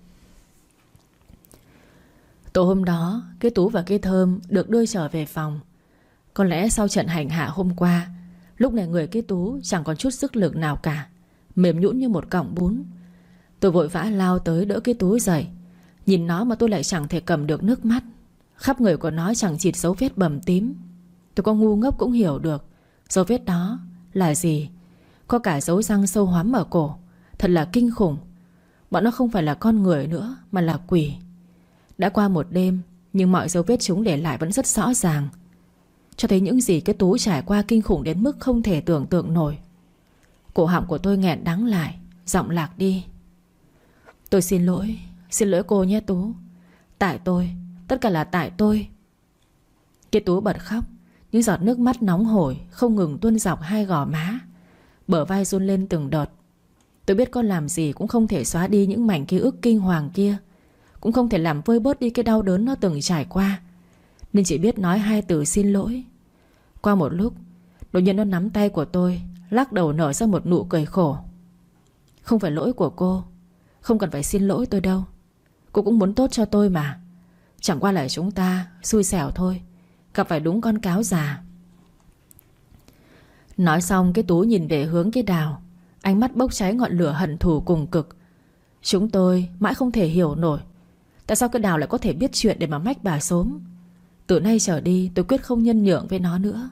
Tối hôm đó, cái Tú và cái Thơm được đưa trở về phòng. Có lẽ sau trận hành hạ hôm qua, lúc này người cái Tú chẳng còn chút sức lực nào cả, mềm nhũn như một cọng bún. Tôi vội vã lao tới đỡ cái Tú dậy. Nhìn nó mà tôi lại chẳng thể cầm được nước mắt. Khắp người của nó chẳng chịt dấu vết bầm tím. Tôi có ngu ngốc cũng hiểu được dấu vết đó là gì. Có cả dấu răng sâu hoắm ở cổ. Thật là kinh khủng. Bọn nó không phải là con người nữa mà là quỷ. Đã qua một đêm nhưng mọi dấu vết chúng để lại vẫn rất rõ ràng, cho thấy những gì cái Tú trải qua kinh khủng đến mức không thể tưởng tượng nổi. Cổ họng của tôi nghẹn đắng lại, giọng lạc đi: tôi xin lỗi cô nhé Tú. Tại tôi, tất cả là tại tôi. Cái Tú bật khóc. Những giọt nước mắt nóng hổi không ngừng tuôn dọc hai gò má. Bờ vai run lên từng đợt. Tôi biết con làm gì cũng không thể xóa đi những mảnh ký ức kinh hoàng kia, cũng không thể làm vơi bớt đi cái đau đớn nó từng trải qua, nên chỉ biết nói hai từ xin lỗi. Qua một lúc, đột nhiên nó nắm tay của tôi, lắc đầu nở ra một nụ cười khổ. Không phải lỗi của cô, không cần phải xin lỗi tôi đâu. Cô cũng muốn tốt cho tôi mà. Chẳng qua là chúng ta xui xẻo thôi, gặp phải đúng con cáo già. Nói xong cái Tú nhìn về hướng cái Đào, ánh mắt bốc cháy ngọn lửa hận thù cùng cực. Chúng tôi mãi không thể hiểu nổi tại sao cái Đào lại có thể biết chuyện để mà mách bà xốm. Từ nay trở đi tôi quyết không nhân nhượng với nó nữa.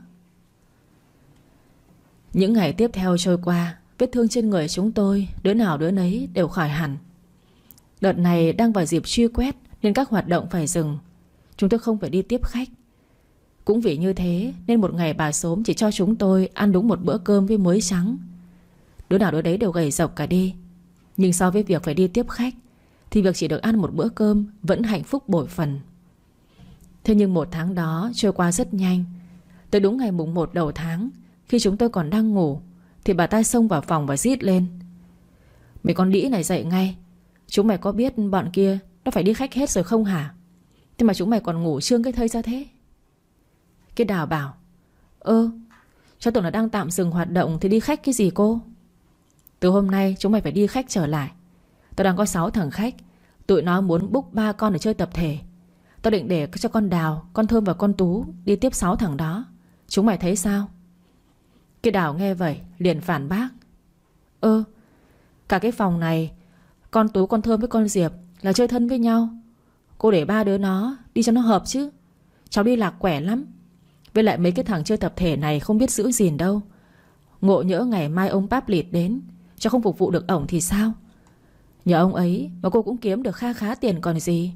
Những ngày tiếp theo trôi qua, vết thương trên người chúng tôi đứa nào đứa nấy đều khỏi hẳn. Đợt này đang vào dịp truy quét nên các hoạt động phải dừng. Chúng tôi không phải đi tiếp khách. Cũng vì như thế nên một ngày bà xốm chỉ cho chúng tôi ăn đúng một bữa cơm với muối trắng. Đứa nào đứa đấy đều gầy rộc cả đi. Nhưng so với việc phải đi tiếp khách thì việc chỉ được ăn một bữa cơm vẫn hạnh phúc bội phần. Thế nhưng một tháng đó trôi qua rất nhanh. Tới đúng ngày mùng 1 đầu tháng, khi chúng tôi còn đang ngủ thì bà ta xông vào phòng và rít lên: mấy con đĩ này dậy ngay. Chúng mày có biết bọn kia nó phải đi khách hết rồi không hả? Thế mà chúng mày còn ngủ trương cái thây ra thế. Cái Đào bảo: cho tưởng là đang tạm dừng hoạt động thì đi khách cái gì cô? Từ hôm nay chúng mày phải đi khách trở lại. Tao đang có 6 thằng khách. Tụi nó muốn book 3 con để chơi tập thể. Tao định để cho con Đào, con Thơm và con Tú đi tiếp 6 thằng đó. Chúng mày thấy sao? Cái Đào nghe vậy liền phản bác: cả cái phòng này con Tú, con Thơm với con Diệp là chơi thân với nhau. Cô để 3 đứa nó đi cho nó hợp chứ. Cháu đi lạc quẻ lắm. Với lại mấy cái thằng chơi tập thể này không biết giữ gìn đâu. Ngộ nhỡ ngày mai ông Páp Lịt đến, cháu không phục vụ được ổng thì sao? Nhờ ông ấy mà cô cũng kiếm được kha khá tiền còn gì.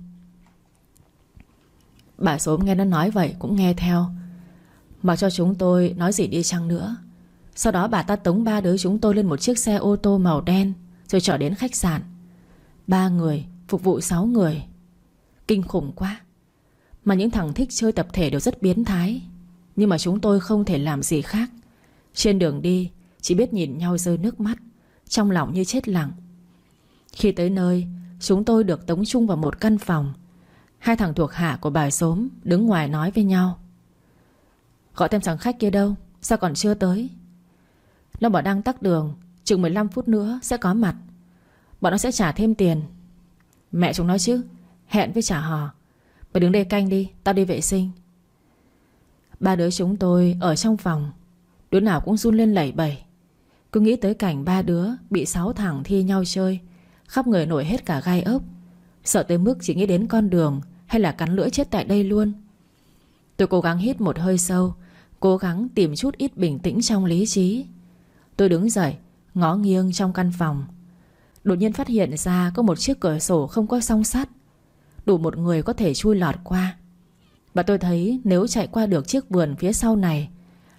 Bà xốm nghe nó nói vậy cũng nghe theo. Mặc cho chúng tôi nói gì đi chăng nữa, sau đó bà ta tống 3 đứa chúng tôi lên một chiếc xe ô tô màu đen rồi chở đến khách sạn. 3 người phục vụ 6 người. Kinh khủng quá. Mà những thằng thích chơi tập thể đều rất biến thái. Nhưng mà chúng tôi không thể làm gì khác. Trên đường đi chỉ biết nhìn nhau rơi nước mắt, trong lòng như chết lặng. Khi tới nơi, chúng tôi được tống chung vào một căn phòng. 2 thằng thuộc hạ của bà xốm đứng ngoài nói với nhau: gọi thêm thằng khách kia đâu, sao còn chưa tới? Nó bảo đang tắc đường, chừng 15 phút nữa sẽ có mặt. Bọn nó sẽ trả thêm tiền. Mẹ chúng nói chứ, hẹn với trả hò. Mày đứng đây canh đi, tao đi vệ sinh. 3 đứa chúng tôi ở trong phòng, đứa nào cũng run lên lẩy bẩy. Cứ nghĩ tới cảnh 3 đứa bị 6 thằng thi nhau chơi, khắp người nổi hết cả gai ốc. Sợ tới mức chỉ nghĩ đến con đường hay là cắn lưỡi chết tại đây luôn. Tôi cố gắng hít một hơi sâu, cố gắng tìm chút ít bình tĩnh trong lý trí. Tôi đứng dậy, ngó nghiêng trong căn phòng. Đột nhiên phát hiện ra có một chiếc cửa sổ không có song sắt, đủ một người có thể chui lọt qua. Và tôi thấy nếu chạy qua được chiếc vườn phía sau này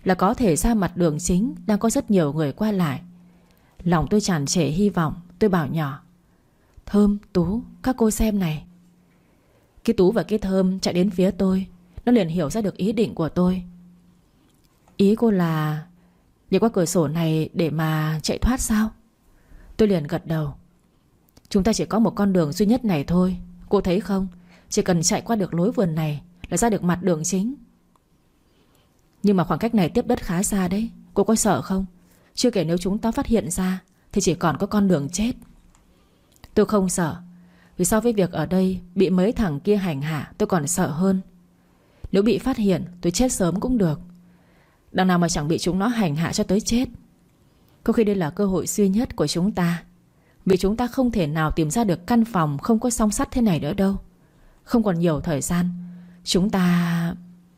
là có thể ra mặt đường chính đang có rất nhiều người qua lại. Lòng tôi tràn trề hy vọng. Tôi bảo nhỏ: Thơm, Tú, các cô xem này. Cái Tú và cái Thơm chạy đến phía tôi. Nó liền hiểu ra được ý định của tôi. Ý cô là nhảy qua cửa sổ này để mà chạy thoát sao? Tôi liền gật đầu. Chúng ta chỉ có một con đường duy nhất này thôi. Cô thấy không? Chỉ cần chạy qua được lối vườn này là ra được mặt đường chính. Nhưng mà khoảng cách này tiếp đất khá xa đấy. Cô có sợ không? Chưa kể nếu chúng ta phát hiện ra thì chỉ còn có con đường chết. Tôi không sợ. Vì so với việc ở đây bị mấy thằng kia hành hạ, tôi còn sợ hơn. Nếu bị phát hiện tôi chết sớm cũng được. Đằng nào mà chẳng bị chúng nó hành hạ cho tới chết. Có khi đây là cơ hội duy nhất của chúng ta. Vì chúng ta không thể nào tìm ra được căn phòng không có song sắt thế này nữa đâu. Không còn nhiều thời gian. Chúng ta...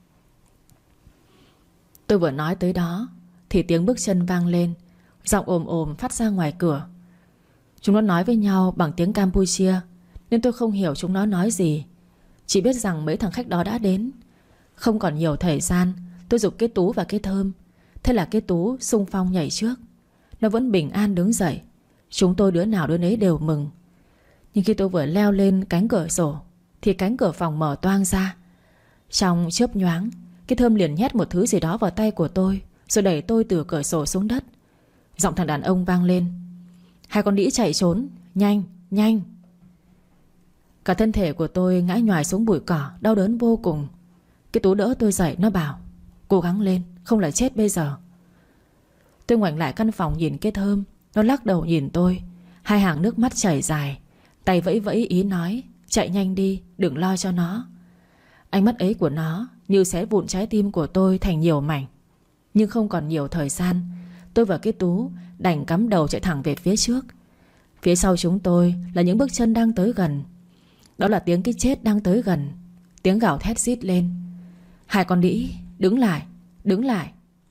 Tôi vừa nói tới đó thì tiếng bước chân vang lên. Giọng ồm ồm phát ra ngoài cửa. Chúng nó nói với nhau bằng tiếng Campuchia, nên tôi không hiểu chúng nó nói gì. Chỉ biết rằng mấy thằng khách đó đã đến. Không còn nhiều thời gian, tôi giục cái Tú và cái Thơm. Thế là cái Tú xung phong nhảy trước. Nó vẫn bình an đứng dậy. Chúng tôi đứa nào đứa nấy đều mừng. Nhưng khi tôi vừa leo lên cánh cửa sổ thì cánh cửa phòng mở toang ra. Trong chớp nhoáng, cái Thơm liền nhét một thứ gì đó vào tay của tôi, rồi đẩy tôi từ cửa sổ xuống đất. Giọng thằng đàn ông vang lên: Hai con đĩ chạy trốn, nhanh, nhanh. Cả thân thể của tôi ngã nhoài xuống bụi cỏ, đau đớn vô cùng. Cái Tú đỡ tôi dậy, nó bảo: Cố gắng lên, không là chết bây giờ. Tôi ngoảnh lại căn phòng nhìn cái Thơm. Nó lắc đầu nhìn tôi, hai hàng nước mắt chảy dài. Tay vẫy vẫy ý nói: Chạy nhanh đi, đừng lo cho nó. Ánh mắt ấy của nó như xé vụn trái tim của tôi thành nhiều mảnh. Nhưng không còn nhiều thời gian. Tôi và cái Tú đành cắm đầu chạy thẳng về phía trước. Phía sau chúng tôi là những bước chân đang tới gần. Đó là tiếng cái chết đang tới gần. Tiếng gào thét rít lên: Hai con đĩ, đứng lại, đứng lại.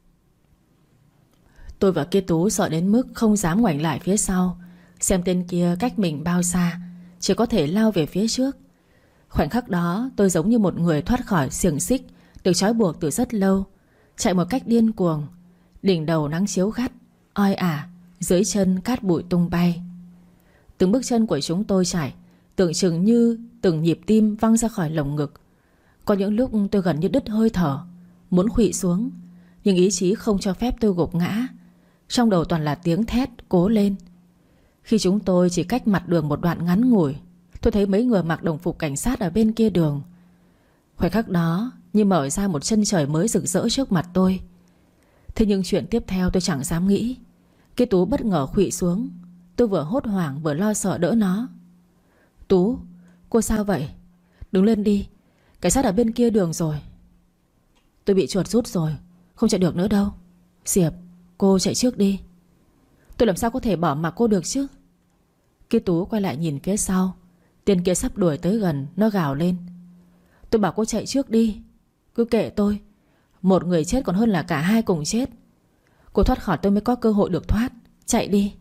Tôi và cái Tú sợ đến mức không dám ngoảnh lại phía sau, xem tên kia cách mình bao xa, chỉ có thể lao về phía trước. Khoảnh khắc đó tôi giống như một người thoát khỏi xiềng xích được trói buộc từ rất lâu, chạy một cách điên cuồng. Đỉnh đầu nắng chiếu gắt, oi ả, dưới chân cát bụi tung bay. Từng bước chân của chúng tôi chạy, tưởng chừng như từng nhịp tim văng ra khỏi lồng ngực. Có những lúc tôi gần như đứt hơi thở, muốn khuỵu xuống, nhưng ý chí không cho phép tôi gục ngã. Trong đầu toàn là tiếng thét cố lên. Khi chúng tôi chỉ cách mặt đường một đoạn ngắn ngủi, tôi thấy mấy người mặc đồng phục cảnh sát ở bên kia đường. Khoảnh khắc đó như mở ra một chân trời mới rực rỡ trước mặt tôi. Thế nhưng chuyện tiếp theo tôi chẳng dám nghĩ. Cái Tú bất ngờ khuỵu xuống. Tôi vừa hốt hoảng vừa lo sợ đỡ nó. Tú, cô sao vậy? Đứng lên đi, cảnh sát ở bên kia đường rồi. Tôi bị chuột rút rồi, không chạy được nữa đâu. Diệp, cô chạy trước đi. Tôi làm sao có thể bỏ mặc cô được chứ? Cái Tú quay lại nhìn phía sau. Tên kia sắp đuổi tới gần. Nó gào lên: Tôi bảo cô chạy trước đi. Cứ kệ tôi. Một người chết còn hơn là cả hai cùng chết. Cô thoát khỏi tôi mới có cơ hội được thoát. Chạy đi.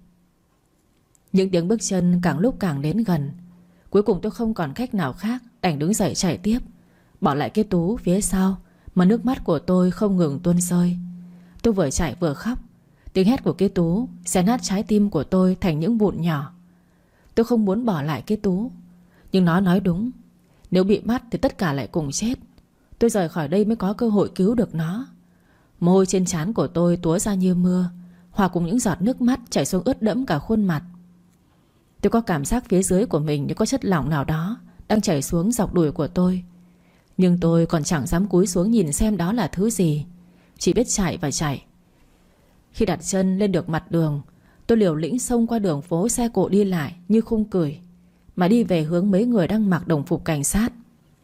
Những tiếng bước chân càng lúc càng đến gần. Cuối cùng tôi không còn cách nào khác, đành đứng dậy chạy tiếp, bỏ lại cái Tú phía sau. Mà nước mắt của tôi không ngừng tuôn rơi. Tôi vừa chạy vừa khóc. Tiếng hét của cái Tú xé nát trái tim của tôi thành những vụn nhỏ. Tôi không muốn bỏ lại cái Tú, nhưng nó nói đúng. Nếu bị bắt thì tất cả lại cùng chết. Tôi rời khỏi đây mới có cơ hội cứu được nó. Mồ hôi trên trán của tôi túa ra như mưa, hòa cùng những giọt nước mắt chảy xuống ướt đẫm cả khuôn mặt. Tôi có cảm giác phía dưới của mình như có chất lỏng nào đó đang chảy xuống dọc đùi của tôi. Nhưng tôi còn chẳng dám cúi xuống nhìn xem đó là thứ gì, chỉ biết chạy và chạy. Khi đặt chân lên được mặt đường, tôi liều lĩnh xông qua đường phố xe cộ đi lại như khung cười, mà đi về hướng mấy người đang mặc đồng phục cảnh sát.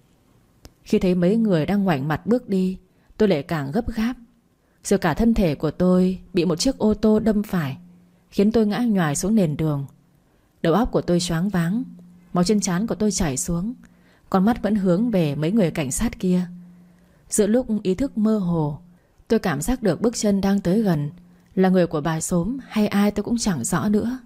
Khi thấy mấy người đang ngoảnh mặt bước đi, tôi lại càng gấp gáp. Rồi cả thân thể của tôi bị một chiếc ô tô đâm phải, khiến tôi ngã nhoài xuống nền đường. Đầu óc của tôi choáng váng, máu trên trán của tôi chảy xuống, con mắt vẫn hướng về mấy người cảnh sát kia. Giữa lúc ý thức mơ hồ, tôi cảm giác được bước chân đang tới gần. Là người của bà xóm hay ai tôi cũng chẳng rõ nữa.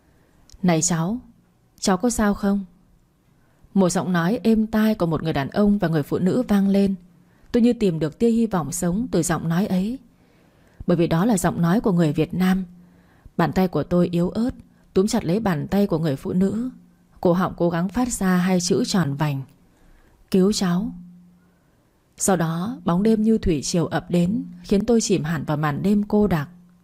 Này cháu có sao không? Một giọng nói êm tai của một người đàn ông và người phụ nữ vang lên. Tôi như tìm được tia hy vọng sống từ giọng nói ấy. bởi vì đó là giọng nói của người Việt Nam. Bàn tay của tôi yếu ớt túm chặt lấy bàn tay của người phụ nữ. Cổ họng cố gắng phát ra hai chữ tròn vành: cứu cháu. Sau đó bóng đêm như thủy triều ập đến, khiến tôi chìm hẳn vào màn đêm cô đặc.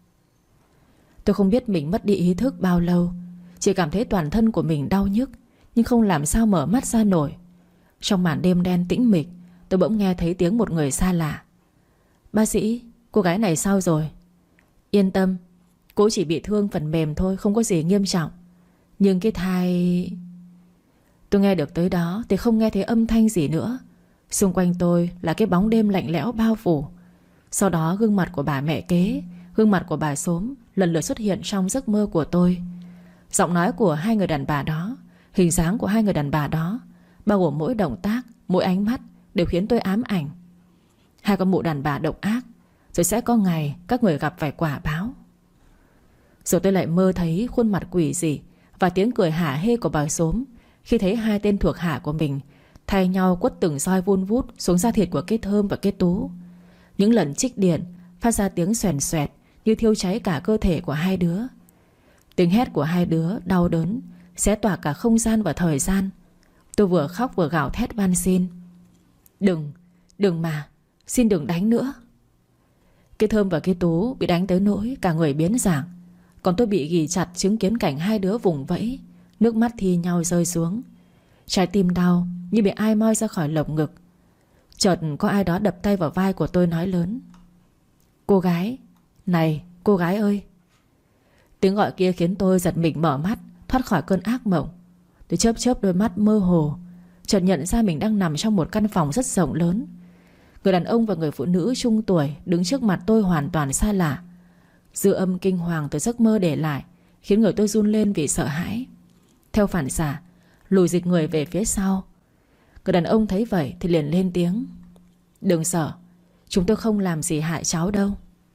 Tôi không biết mình mất đi ý thức bao lâu, chỉ cảm thấy toàn thân của mình đau nhức, nhưng không làm sao mở mắt ra nổi. Trong màn đêm đen tĩnh mịch, tôi bỗng nghe thấy tiếng một người xa lạ: bác sĩ, cô gái này sao rồi? Yên tâm, cô chỉ bị thương phần mềm thôi, không có gì nghiêm trọng. Nhưng cái thai... Tôi nghe được tới đó thì không nghe thấy âm thanh gì nữa. Xung quanh tôi là cái bóng đêm lạnh lẽo bao phủ. Sau đó gương mặt của bà mẹ kế, gương mặt của bà xóm lần lượt xuất hiện trong giấc mơ của tôi. Giọng nói của hai người đàn bà đó, hình dáng của hai người đàn bà đó, bao gồm mỗi động tác, mỗi ánh mắt đều khiến tôi ám ảnh. Hai con mụ đàn bà độc ác, rồi sẽ có ngày các người gặp phải quả báo. Rồi tôi lại mơ thấy khuôn mặt quỷ dị và tiếng cười hả hê của bà xóm khi thấy hai tên thuộc hạ của mình thay nhau quất từng roi vun vút xuống da thịt của cái Thơm và cái Tú. Những lần trích điện phát ra tiếng xoèn xoẹt như thiêu cháy cả cơ thể của hai đứa. Tiếng hét của hai đứa đau đớn xé tỏa cả không gian và thời gian. Tôi vừa khóc vừa gào thét van xin: Đừng mà, xin đừng đánh nữa. Cái Thơm và cái Tú bị đánh tới nỗi cả người biến dạng, còn tôi bị ghì chặt chứng kiến cảnh hai đứa vùng vẫy, nước mắt thi nhau rơi xuống. Trái tim đau như bị ai moi ra khỏi lồng ngực. Chợt có ai đó đập tay vào vai của tôi nói lớn: cô gái, này cô gái ơi. Tiếng gọi kia khiến tôi giật mình mở mắt, thoát khỏi cơn ác mộng. Tôi chớp chớp đôi mắt mơ hồ, chợt nhận ra mình đang nằm trong một căn phòng rất rộng lớn. Người đàn ông và người phụ nữ trung tuổi đứng trước mặt tôi hoàn toàn xa lạ. Dư âm kinh hoàng từ giấc mơ để lại khiến người tôi run lên vì sợ hãi. Theo phản xạ lùi dịch người về phía sau. Người đàn ông thấy vậy thì liền lên tiếng: đừng sợ, chúng tôi không làm gì hại cháu đâu.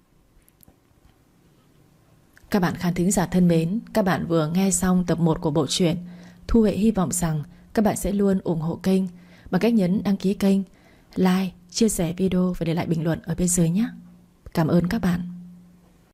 Các bạn khán thính giả thân mến, các bạn vừa nghe xong tập 1 của bộ truyện. Thu Huệ hy vọng rằng các bạn sẽ luôn ủng hộ kênh bằng cách nhấn đăng ký kênh, like, chia sẻ video và để lại bình luận ở bên dưới nhé. Cảm ơn các bạn.